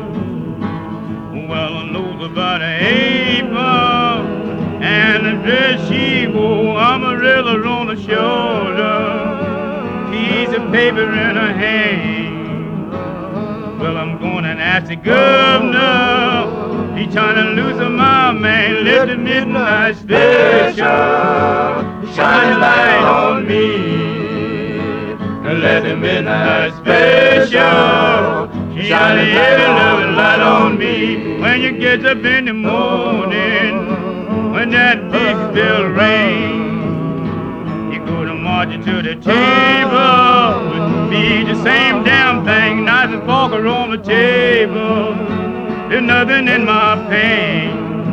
Well, I knows about an apron and the dress she wore, umbrellas on her shoulder, piece of paper in her hand. Well, I'm going and ask the governor, he trying to loosen my man, let the midnight special shine a light on me. Let the midnight special shine a heavy loving light on me. When you get up in the morning, when that big bell rings, you go to march to the table with me, the same damn thing, knife and fork are on the table. There's nothing in my pain.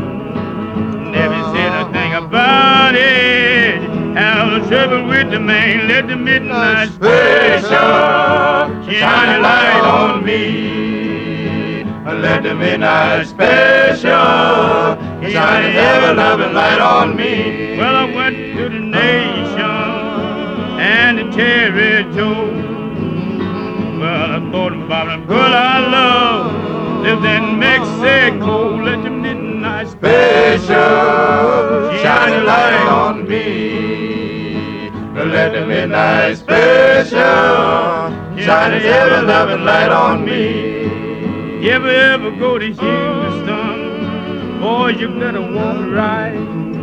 Never said a thing about it. Have no trouble with the man. Let the midnight special shine a light on me. Let the midnight special shine a ever loving light on me. Well, I went to the nation and the territory. Well, I thought about the girl I love lives in Mexico. Let the midnight special shine a light on me. Let the midnight special shine a ever loving light on me. You ever ever go to Houston, boy, you better walk right,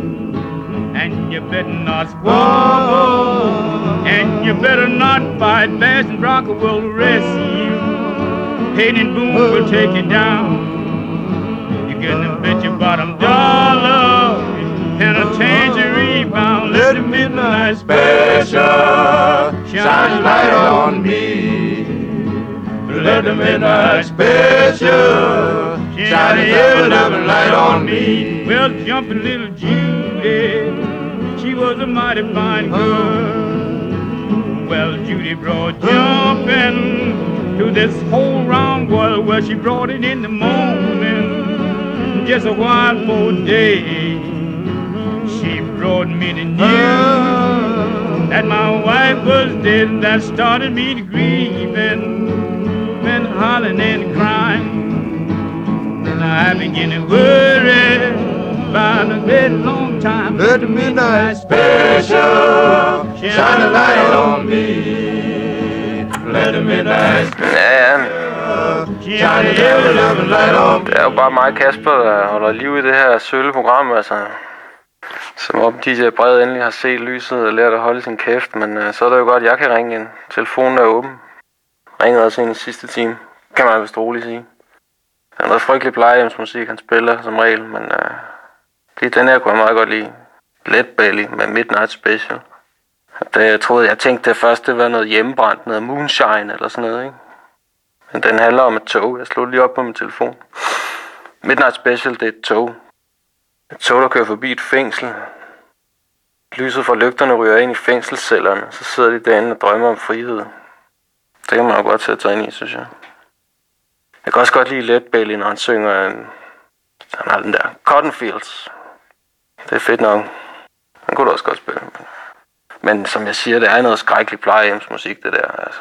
and you better not squabble, and you better not fight. Bass and Bronco will arrest you. Hayden and Boone will take you down. You're gonna bet your bottom dollar and a tangerine bound. Let the midnight special shine a light on me. Let the midnight special shine a ever loving light on me. Well, jumping little Judy, she was a mighty fine girl. Well, Judy brought jumping to this whole round world. Well, she brought it in the morning, just a while for a day. She brought me the news that my wife was dead. That started me to grieving, been hollering and crying. And I began to worry about a very long time. Let the midnight special shine a light on me. Let the midnight special shine a ever loving light on me. Det er jo bare mig og Kasper, der holder liv i det her sølle program, altså. Som om D J Brede endelig har set lyset og lært at holde sin kæft, men uh, så er det jo godt, at jeg kan ringe ind. Telefonen er åben. Ringede også ind i sidste time, kan man vist roligt sige. Det er noget frygtelig plejehjemsmusik, han spiller som regel, men uh, det, den her kunne jeg meget godt lide. Let Belly med Midnight Special. Det, jeg troede, jeg tænkte det først, det var noget hjemmebrændt, noget moonshine eller sådan noget, ikke? Men den handler om et tog. Jeg slog lige op på min telefon. Midnight Special, det er et tog. Et tog, der kører forbi et fængsel. Lyset fra lygterne ryger ind i fængselscellerne. Så sidder de derinde og drømmer om frihed. Det kan man jo godt sætte sig ind i, synes jeg. Jeg kan også godt lide Let Belly, når han synger... Han har den der Cotton Fields. Det er fedt nok. Han kunne da også godt spille. Men som jeg siger, det er noget skrækkeligt plejehjemsmusik, det der. Altså.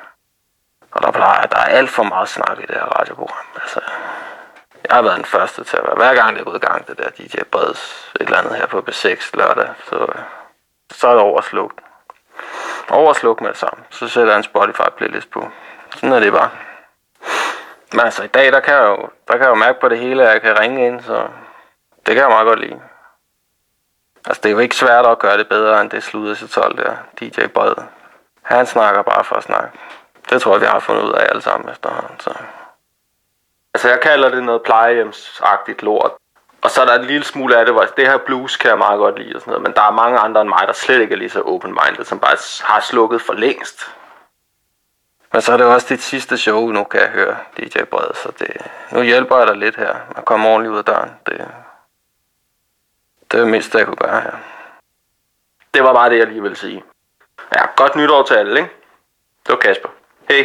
Og der, plejer, der er alt for meget snak i det her radioprogram. Altså. Jeg har været den første til at være. Hver gang det er gået i gang, det der D J Breds et eller andet her på B seks lørdag, så, så er det overslugt. Overslukt med det samme. Så sætter jeg en Spotify-playlist på. Sådan er det bare. Men altså i dag, der kan jeg jo, der kan jeg jo mærke på det hele, at jeg kan ringe ind, så det kan jeg meget godt lide. Altså, det er jo ikke svært at gøre det bedre, end det slutter til tolv der, D J Bred. Han snakker bare for at snakke. Det tror jeg, vi har fundet ud af alle sammen efterhånden, så... Altså, jeg kalder det noget plejehjemsagtigt lort. Og så er der en lille smule af det, hvor det her blues kan jeg meget godt lide og sådan noget, men der er mange andre end mig, der slet ikke er lige så open-minded, som bare har slukket for længst. Men så er det også dit sidste show, nu kan jeg høre, D J Bred, så det, nu hjælper jeg dig lidt her. Man kommer ordentligt ud af døren. Det, det er det mindste, jeg kunne gøre her. Det var bare det, jeg lige ville sige. Ja, godt nytår til alle, ikke? Det var Kasper. Hej.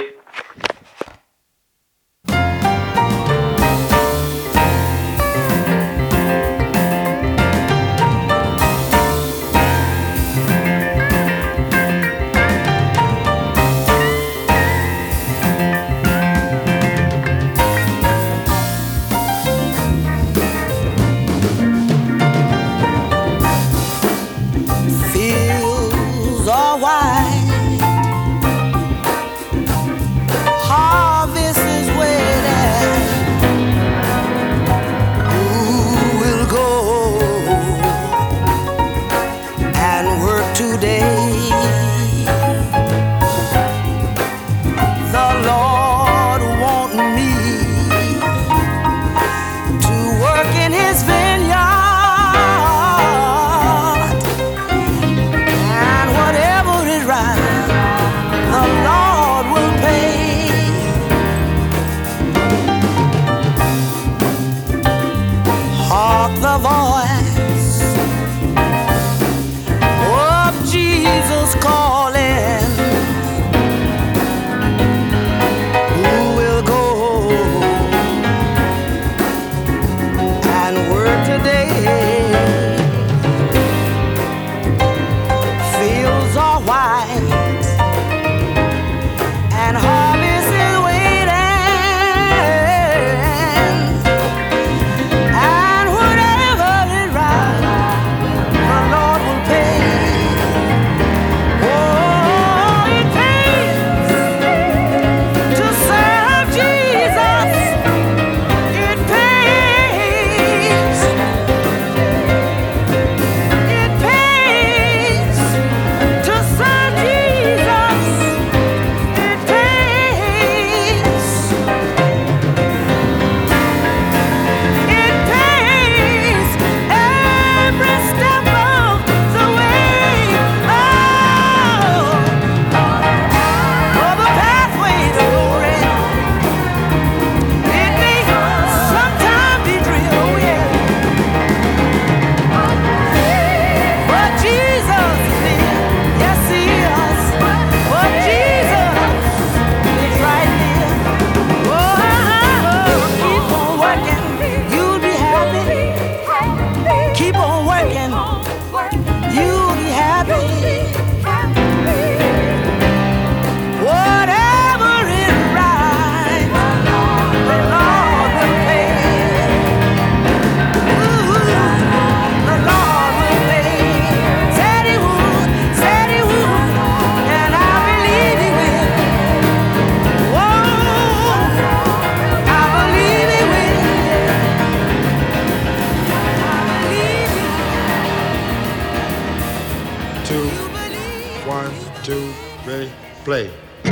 Play.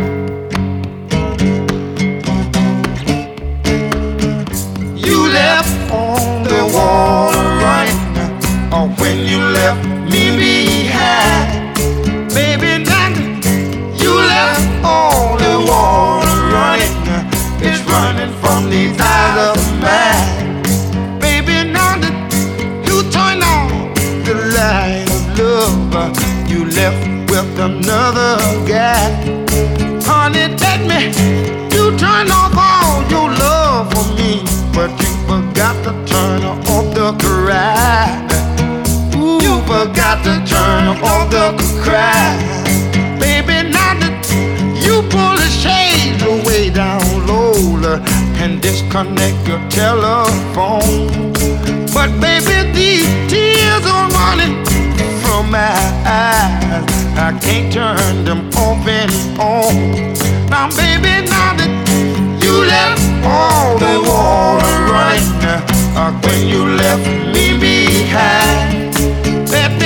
You left on the wall running, or when you left me behind, baby, nothing. You left on the wall running, it's running from these eyes of mine, baby, nothing. You turned on the light of love, you left with another guy. Honey, take me. You turned off all your love for me, but you forgot to turn off the cry. Ooh, you forgot to turn off the cry. Baby, now that you pull the shades away down low and disconnect your telephone, but baby, these tears are running from my eyes. I can't turn them off and on. Now baby, now that you left all the water running, uh, when you left me behind, that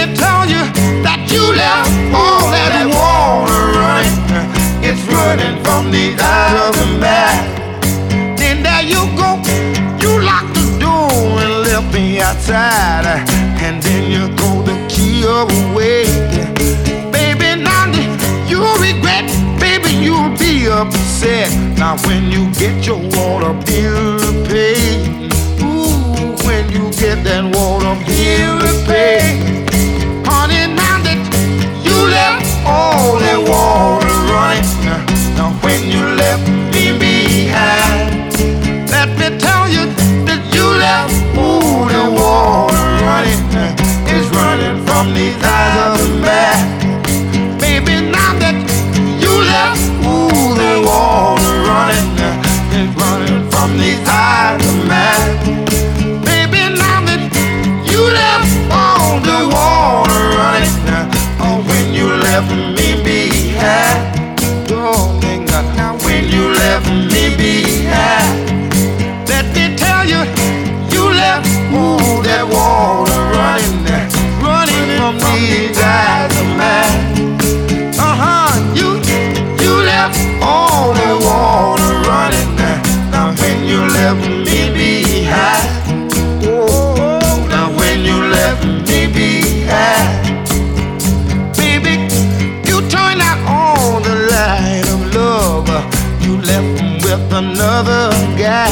inside, and then you throw the key away. Baby, now you regret, baby, you'll be upset. Now when you get your water bill paid, ooh, when you get that water bill paid, honey, now that you left all that water running, now when you left me behind, let me tell you that you left, ooh, the water running, is running from these eyes of man. Baby, now that you left, ooh, the water running, is running from these eyes of man. Baby, now that you left, all the water running, oh, when you left me behind, oh, now when you left me behind, let me tell you, you left, ooh, that water running, running from these eyes of mine. Uh-huh, you, you left all the water running, now when you left me behind, oh, now when you left me behind, baby, you turned out all the light of love, you left with another guy.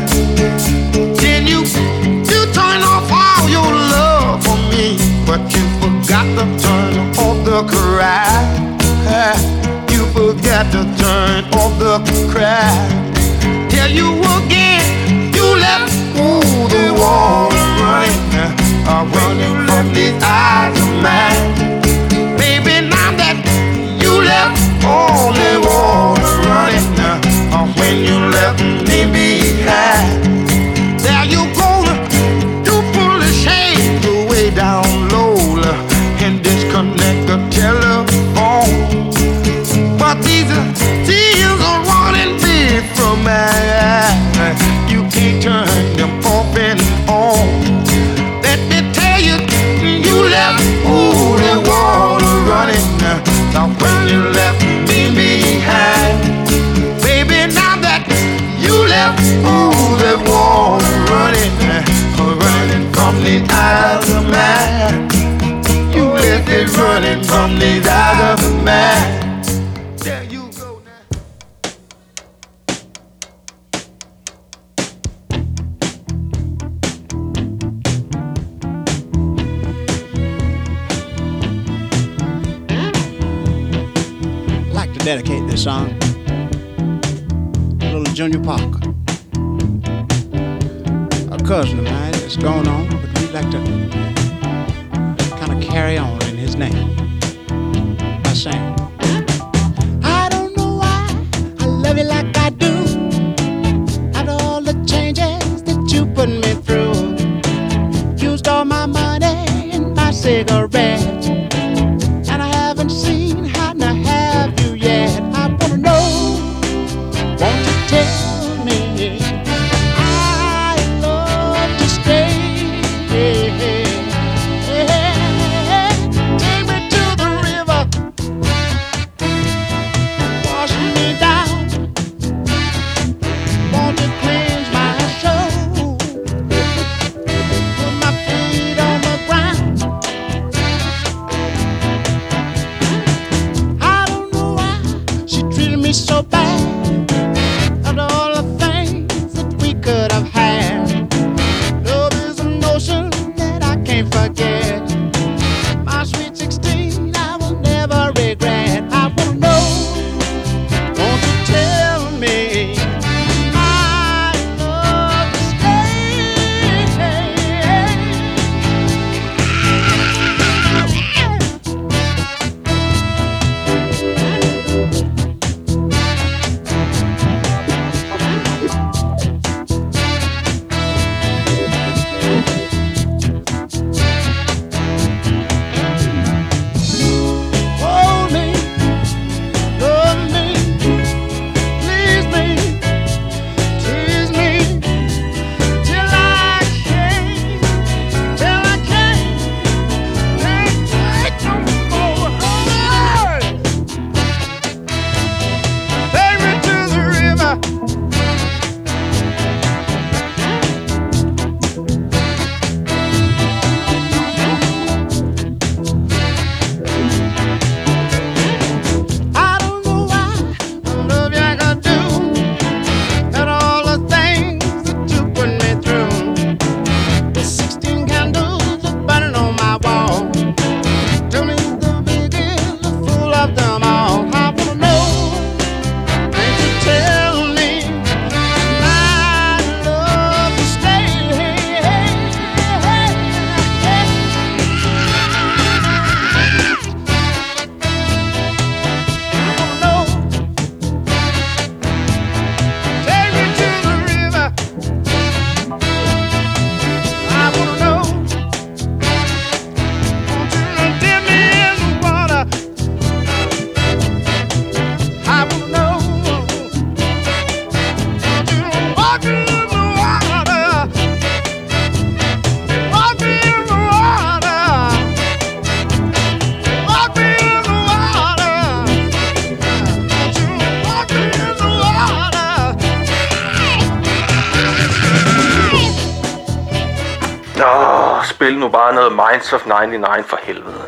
Then you, you turn off all your love for me, but you forgot to turn off the cry. You forgot to turn off the cry. Tell you again, you left, ooh, the water running, uh, running from these eyes of mine. Baby, now that you left, all the water running, uh, when you left me behind. There you go, you pull the shade way down low and disconnect the telephone. But these tears are running big from my eyes, you can't turn them off and on. Let me tell you, you left, ooh, the water running, now when you left me behind. Baby, now that you left, ooh, the water running, running from the eyes of man. You left it running from the eyes of man. There you go now. I'd like to dedicate this song to little Junior Parker, a cousin of mine that's gone on, but we'd like to kind of carry on in his name by saying, I don't know why I love you like I do, after all the changes that you put me through. Used all my money and my cigarettes, and I haven't seen how to have you yet. I wanna know, won't you tell me I love to stay? Take me to the river, wash me down. Want to cleanse my soul, put my feet on the ground. I don't know why she treated me so bad, after all the things that we could have had. Love is an ocean that I can't forget. My sweet sixteen, I will never regret. I wanna know, won't you tell me I love to stay? spil nu bare noget Minds of nioghalvfems for helvede.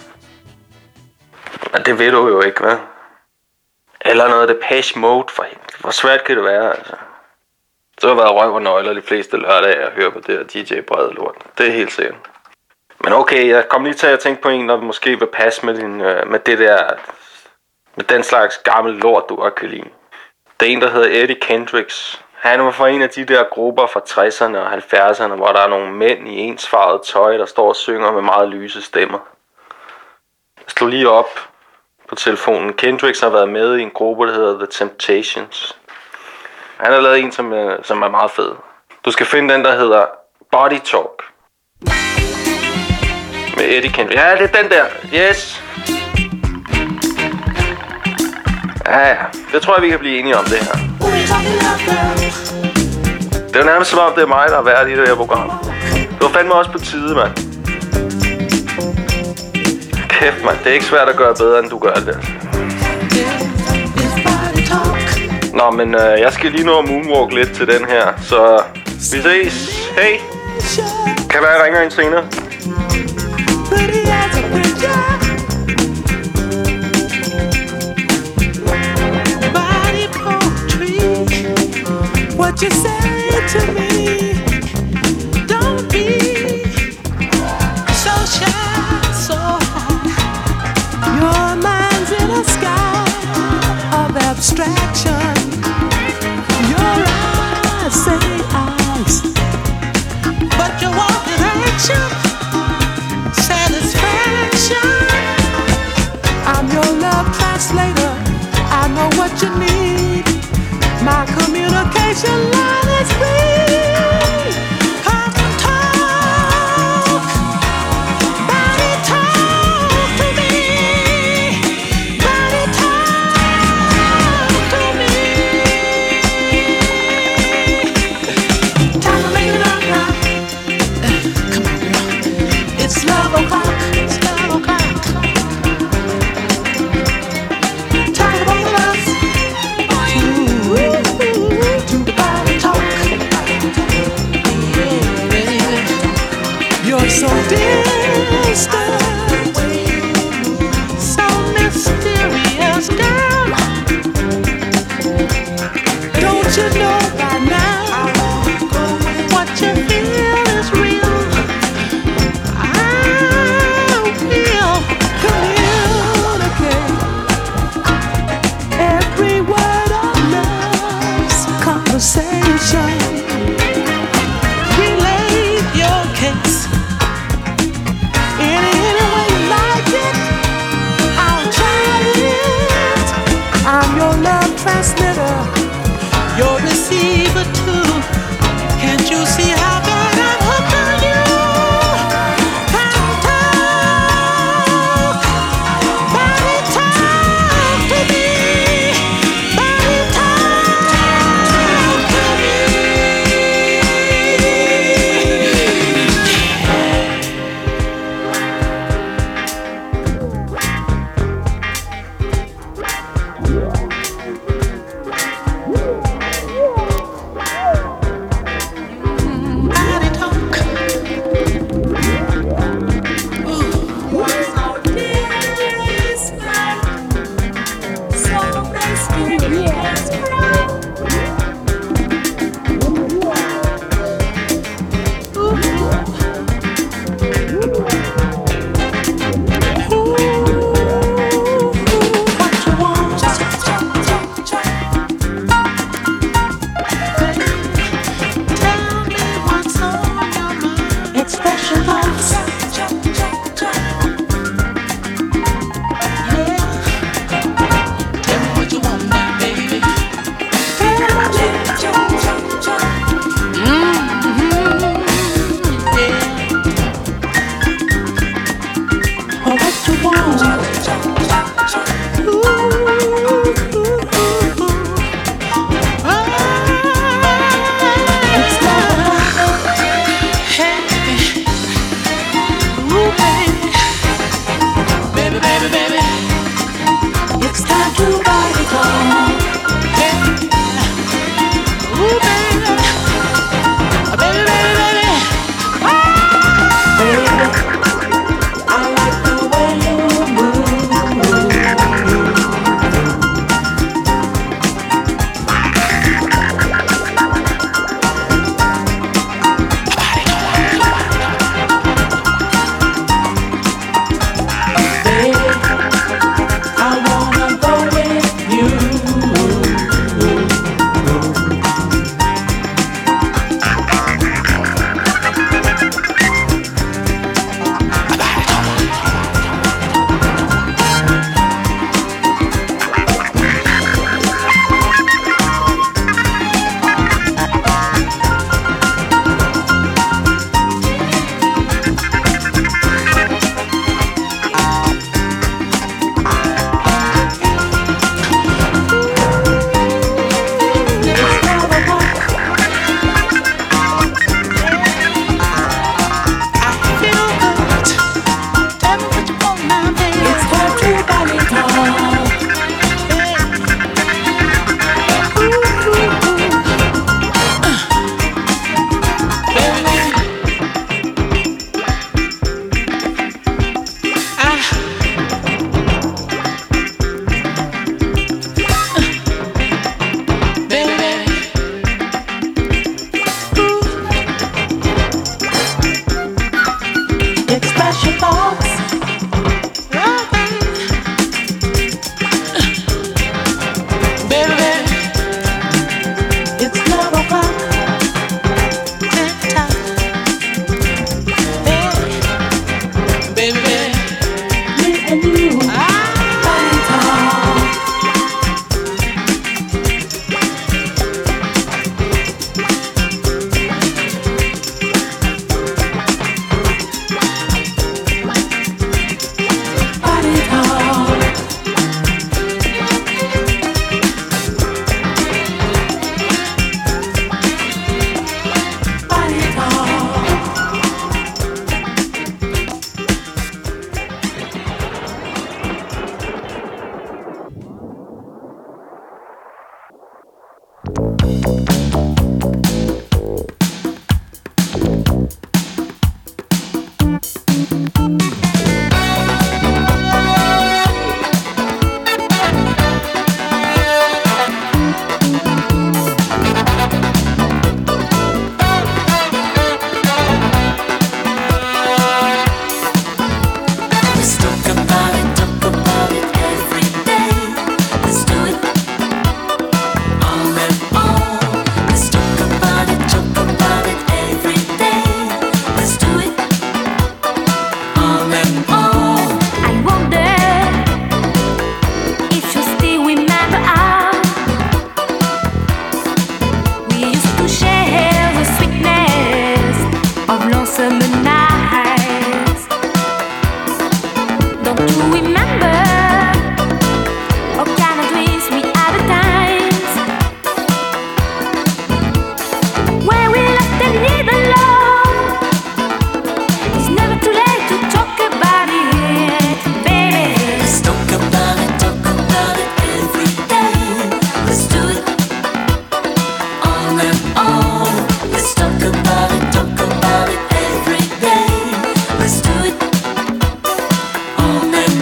Men det ved du jo ikke, hvad? Eller noget Depeche Mode for helvede. Hvor svært kan det være, altså? Så har været røv og nøgler de fleste lørdage at høre på det her D J-brede lort. Det er helt sikkert. Men okay, jeg kom lige til at tænke på en, der måske vil passe med, din, med det der... Med den slags gammel lort, du godt kan lide. Det er en, der hedder Eddie Kendricks. Han var fra en af de der grupper fra tresserne og halvfjerdserne, hvor der er nogle mænd i ensfarvet tøj, der står og synger med meget lyse stemmer. Jeg slog lige op på telefonen. Kendricks har været med i en gruppe, der hedder The Temptations. Han har lavet en, som er, som er meget fed. Du skal finde den, der hedder Body Talk. Med Eddie Kendricks. Ja, det er den der. Yes. Ja, ja. Det tror jeg, vi kan blive enige om det her. Det er jo nærmest som om, det er mig, der er værd i det her program. Det var fandme også på tide, mand. Kæft, mand. Det er ikke svært at gøre bedre, end du gør det. Nå, men øh, jeg skal lige nå at moonwalk lidt til den her. Så vi ses. Hey. Kan være, jeg ringer en senere. What you say to me, don't be so shy, so high. Your mind's in a sky of abstraction. Your eyes say eyes, but you want action, satisfaction.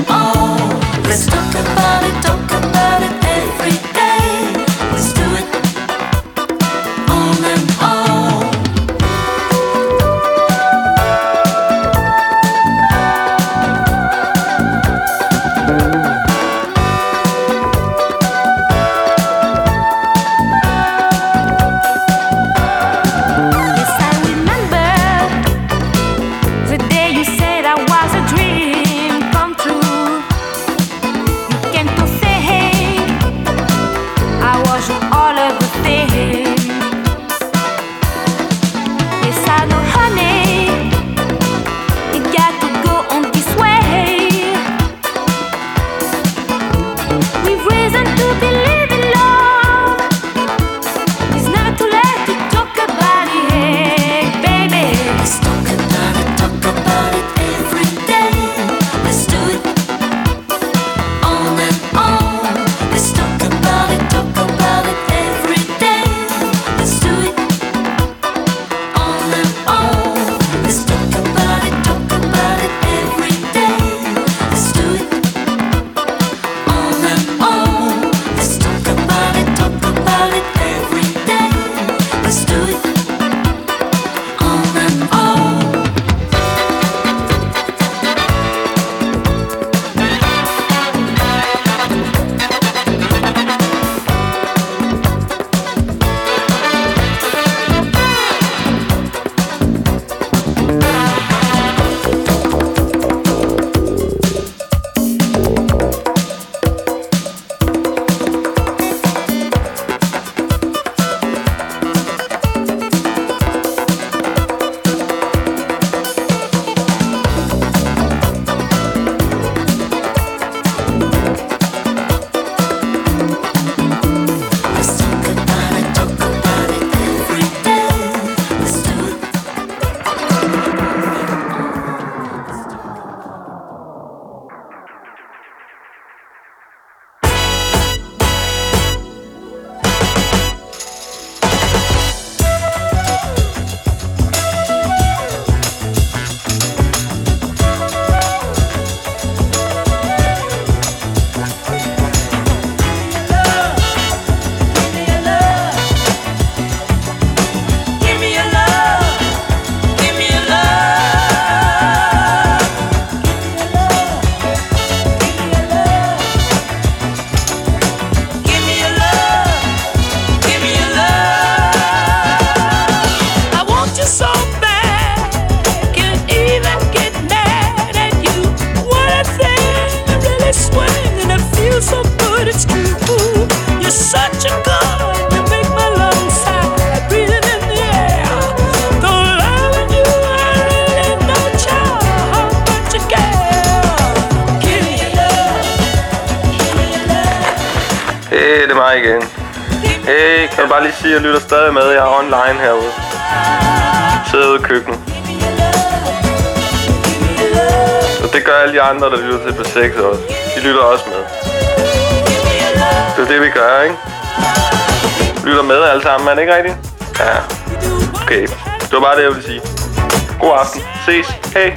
and all. Let's talk about it, talk about it every day. Let's do it on and on. Yes, I remember the day you said I was a dream come true. You came to say, hey, I was your all everything. Yes, I know, honey, it got to go on this way. We've reason to believe in love. It's never too late to talk about it, hey, baby. Let's talk about it, talk about it every day. Let's do it on and on. Let's talk about it, talk about it every day. Let's do it on and on. Let's talk about it, talk about it every day. Let's do it on and on. Let's talk about it, talk about it every day. Let's do it on and on. Let's talk about it, talk about it every day. Let's do it. Give me your love, give me your love. Give me your love, give me your love. I want you so bad, can't even get mad at you. What I say, I really swing and it feels so good, it's true. You're such a god, you make my lungs sigh, breathing in the air. Though loving you, I really know just how much you care. Give me your love, give me your love. Hey, det er mig igen. Hey, kan du bare lige sige, at jeg lytter stadig med? Jeg er online herude. Sidder ude i køkkenet. Og det gør alle de andre, der lytter til P seks også. De lytter også med. Det er det, vi gør, ikke? Lytter med alle sammen, er det ikke rigtigt? Ja. Okay, det var bare det, jeg ville sige. God aften. Ses. Hej.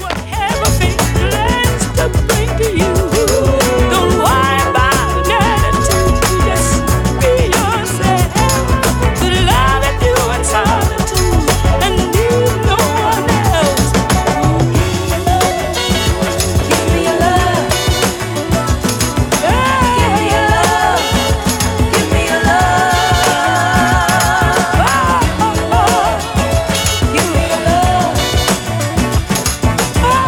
Don't worry about attitude, just be yourself. The love that you and solitude and need no one else. Give me your love, give me your love, give me your love. Oh, oh, oh. Give me your love. Oh,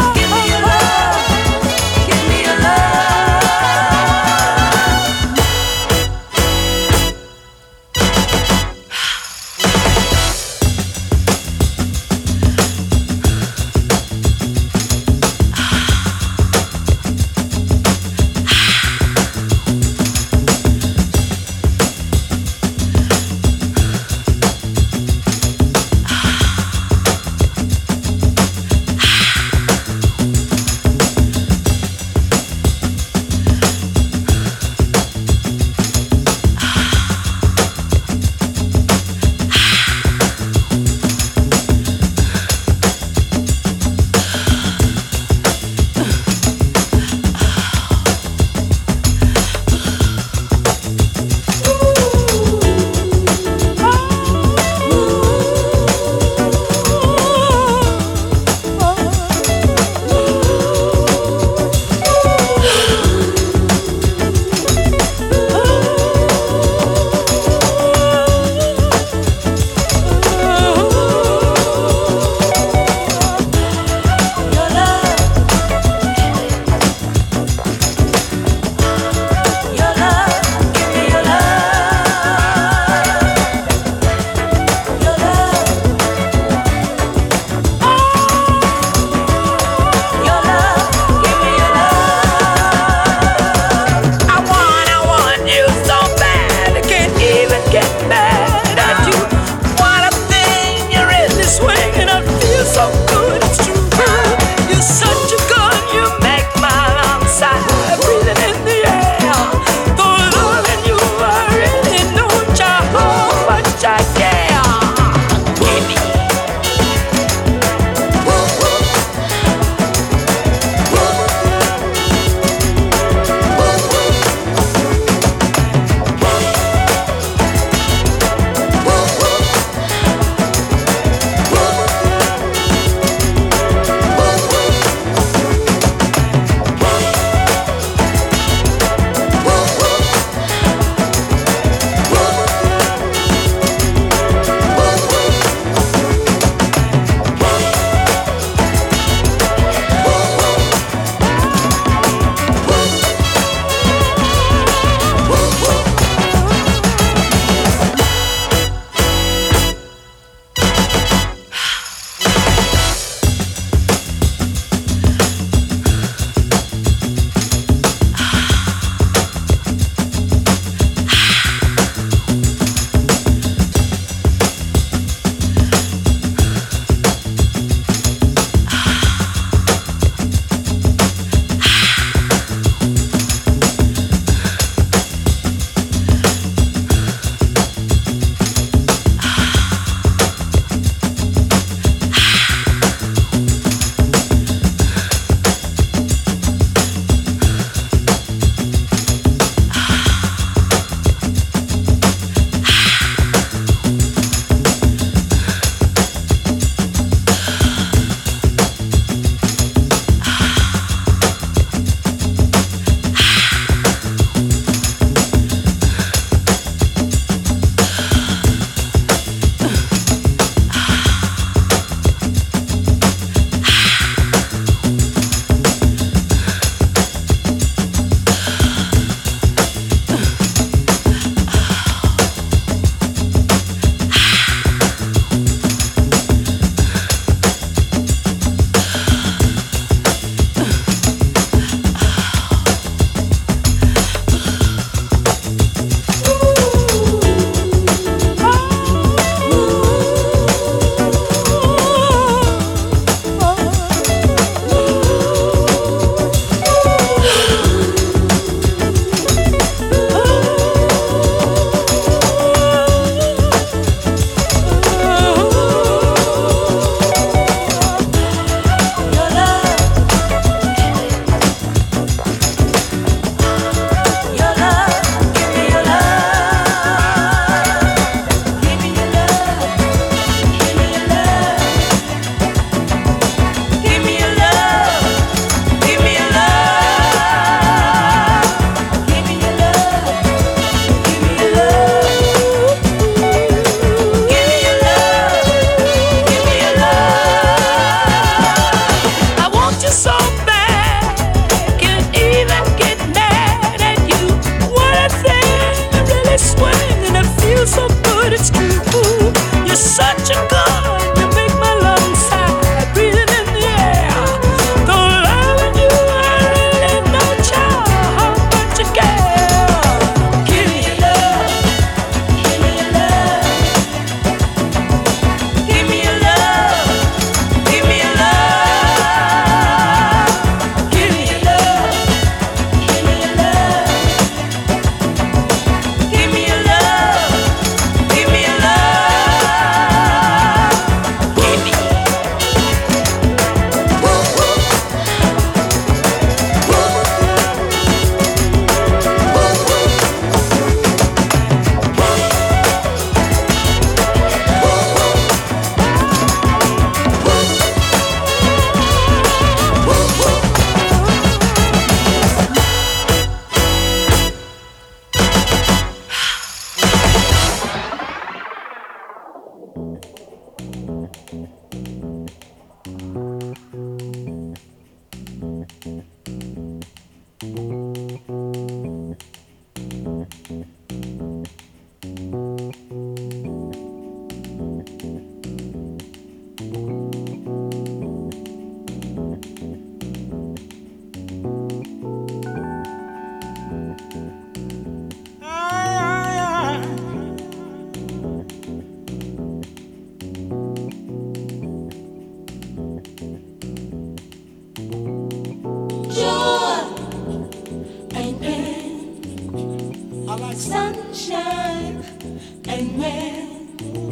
sunshine and rain,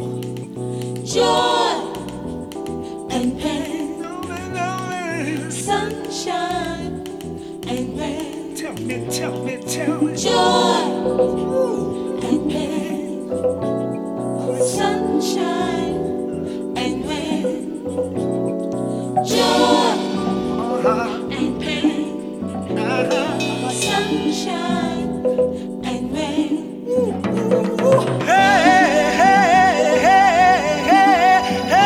joy and pain, sunshine and rain. Tell me, tell me, tell me. Joy and pain, sunshine and rain, joy and pain, sunshine and rain. Hey, hey, hey, hey,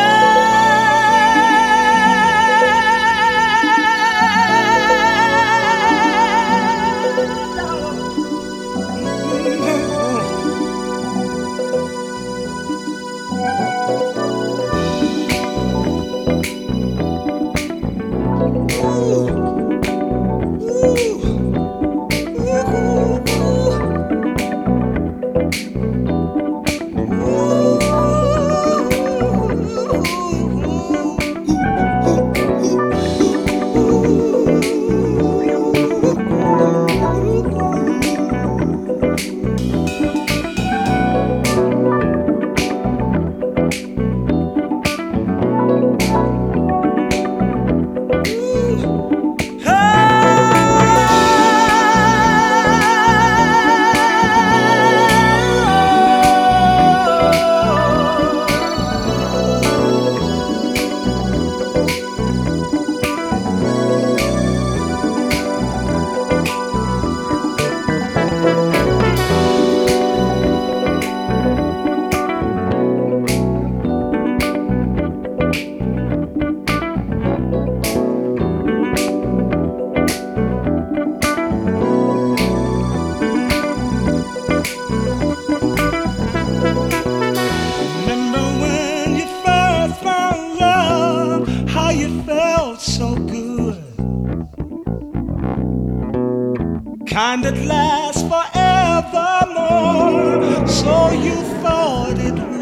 kind that lasts forevermore. So you thought it would.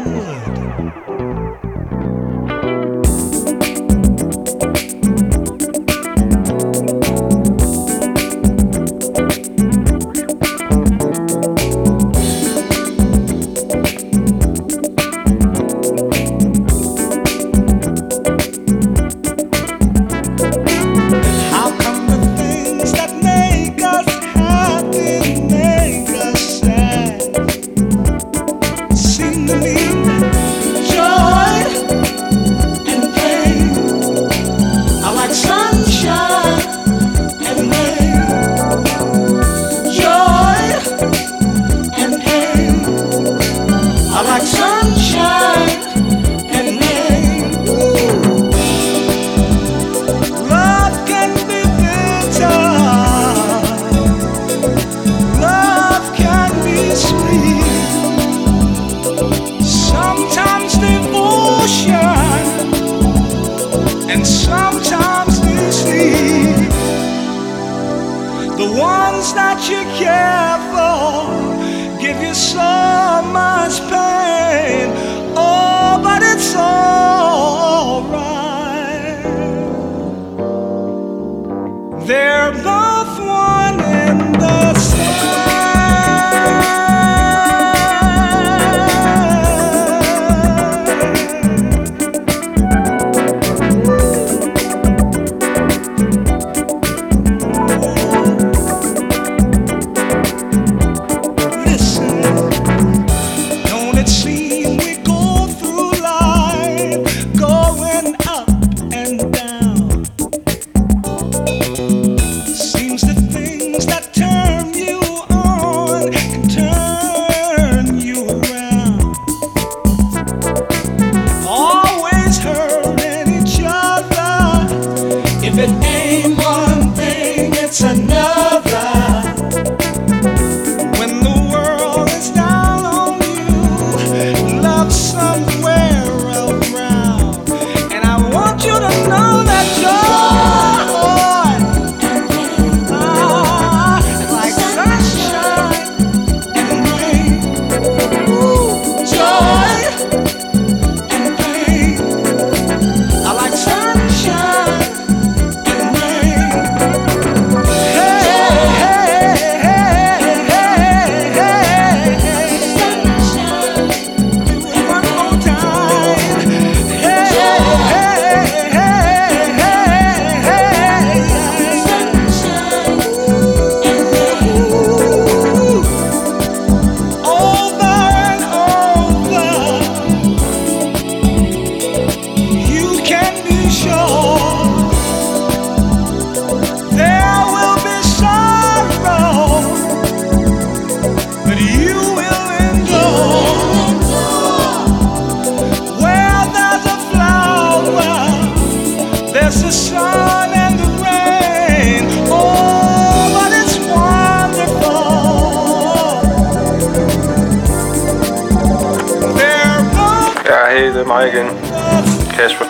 mig igen, Kasper.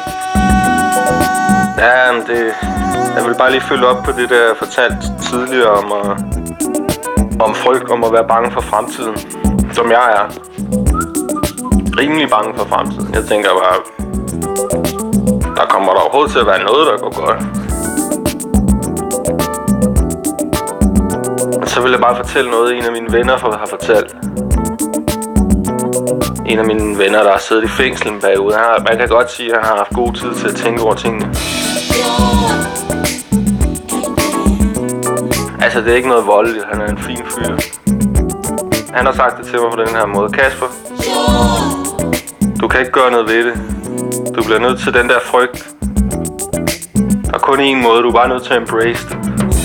Ja, men det... Jeg vil bare lige følge op på det, der jeg fortalt tidligere om, at, om frygt om at være bange for fremtiden. Som jeg er. Rimelig bange for fremtiden. Jeg tænker bare... Der kommer der overhovedet til at være noget, der går godt. Og så vil jeg bare fortælle noget, en af mine venner har fortalt. En af mine venner, der har siddet i fængsel en periode. Han har, man kan godt sige, at han har haft god tid til at tænke over tingene. Altså, det er ikke noget voldeligt. Han er en fin fyr. Han har sagt det til mig på den her måde. Kasper, du kan ikke gøre noget ved det. Du bliver nødt til den der frygt. Der er kun én måde. Du er bare nødt til at embrace det.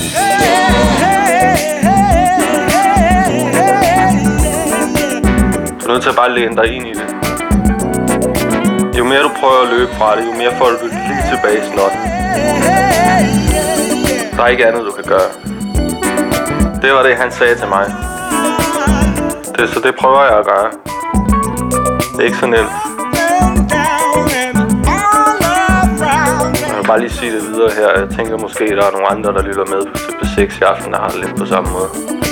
Du er nødt til at bare læne dig ind i det. Jo mere du prøver at løbe fra det, jo mere får du lige tilbage i snotten. Der er ikke andet, du kan gøre. Det var det, han sagde til mig. Det, så det prøver jeg at gøre. Det er ikke så nemt. Jeg vil bare lige sige det videre her. Jeg tænker måske, der er nogle andre, der lytter med til P seks i aften, der har det lidt på samme måde.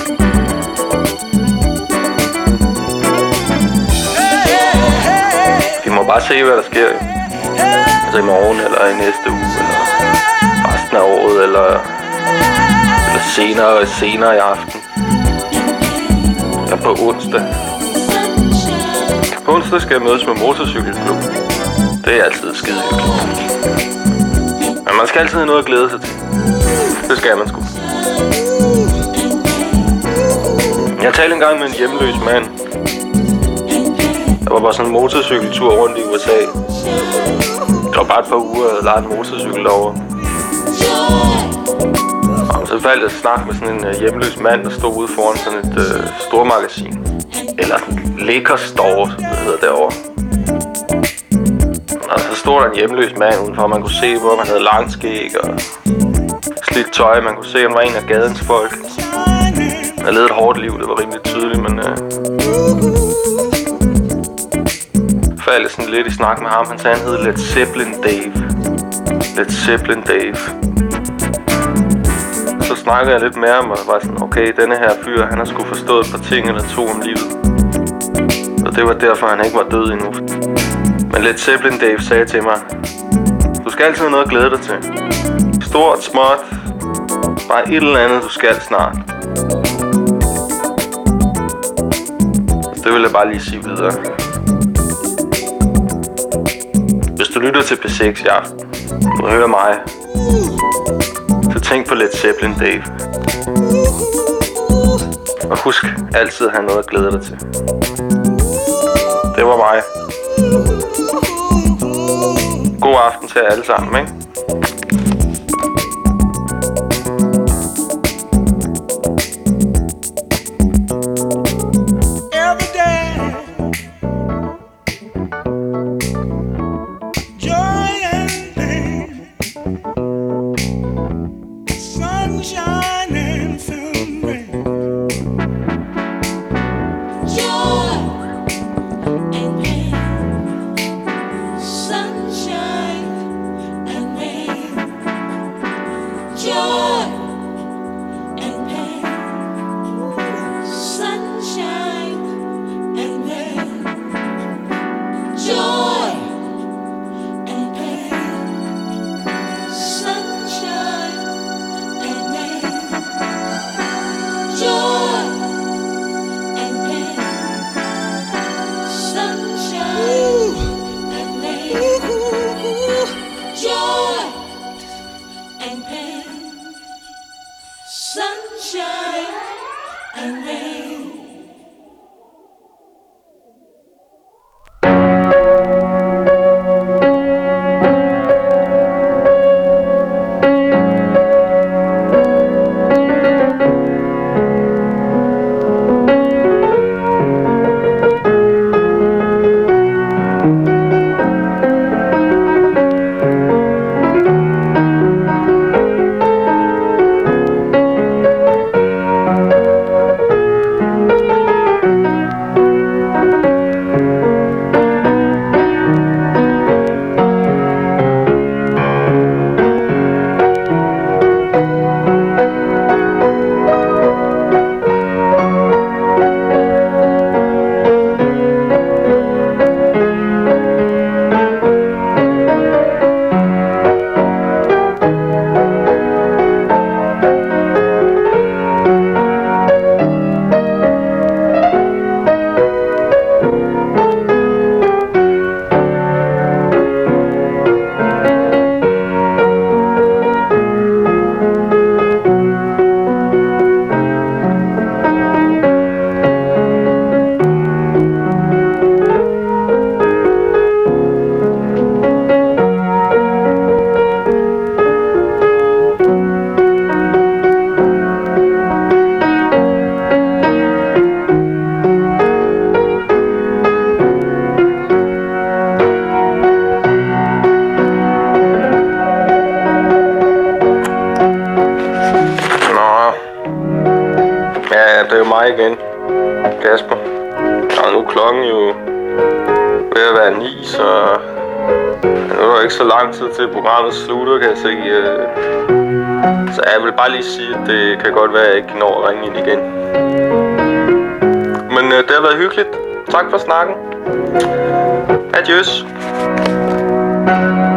Vi må bare se, hvad der sker. Altså i morgen, eller i næste uge, eller resten af året, eller, eller senere, senere i aften. Ja, på onsdag. På onsdag skal jeg mødes med motorcykelklub. Det er altid skide hyggeligt. Men man skal altid have noget at glæde sig til. Det skal man sgu. Jeg talte engang med en hjemløs mand. Der var bare sådan en motorcykeltur rundt i U S A. Det var bare et par uger, og jeg lejede en motorcykel derovre. Og så faldt jeg at snakke med sådan en uh, hjemløs mand, der stod ude foran sådan et uh, stormagasin. Eller Liquor Store, som det hedder derovre. Og så stod der en hjemløs mand udenfor, og man kunne se, hvor man havde langt skæg og slidt tøj. Man kunne se, at han var en af gadens folk. Han havde levet et hårdt liv, det var rimelig tydeligt, men... Uh, faldt sådan lidt i snak med ham. Han sagde, han hed Led Zeppelin Dave. Led Zeppelin Dave. Så snakkede jeg lidt med ham, og var sådan, okay, denne her fyr, han har sgu forstået et par ting eller to om livet. Og det var derfor, han ikke var død endnu. Men Led Zeppelin Dave sagde til mig, du skal altid have noget at glæde dig til. Stort, småt, bare et eller andet, du skal snart. Det vil jeg bare lige sige videre. Hvis du lytter til P seks i aften, du hører mig, så tænk på Led Zeppelin Dave. Og husk altid at have noget at glæde dig til. Det var mig. God aften til jer alle sammen, ikke? Ja, det er jo mig igen, Kasper. Og nu er klokken jo ved at være ni, så nu er der ikke så lang tid til programmet slutter, kan jeg se. Så jeg vil bare lige sige, at det kan godt være, at jeg ikke når at ringe ind igen. Men det har været hyggeligt. Tak for snakken. Adios.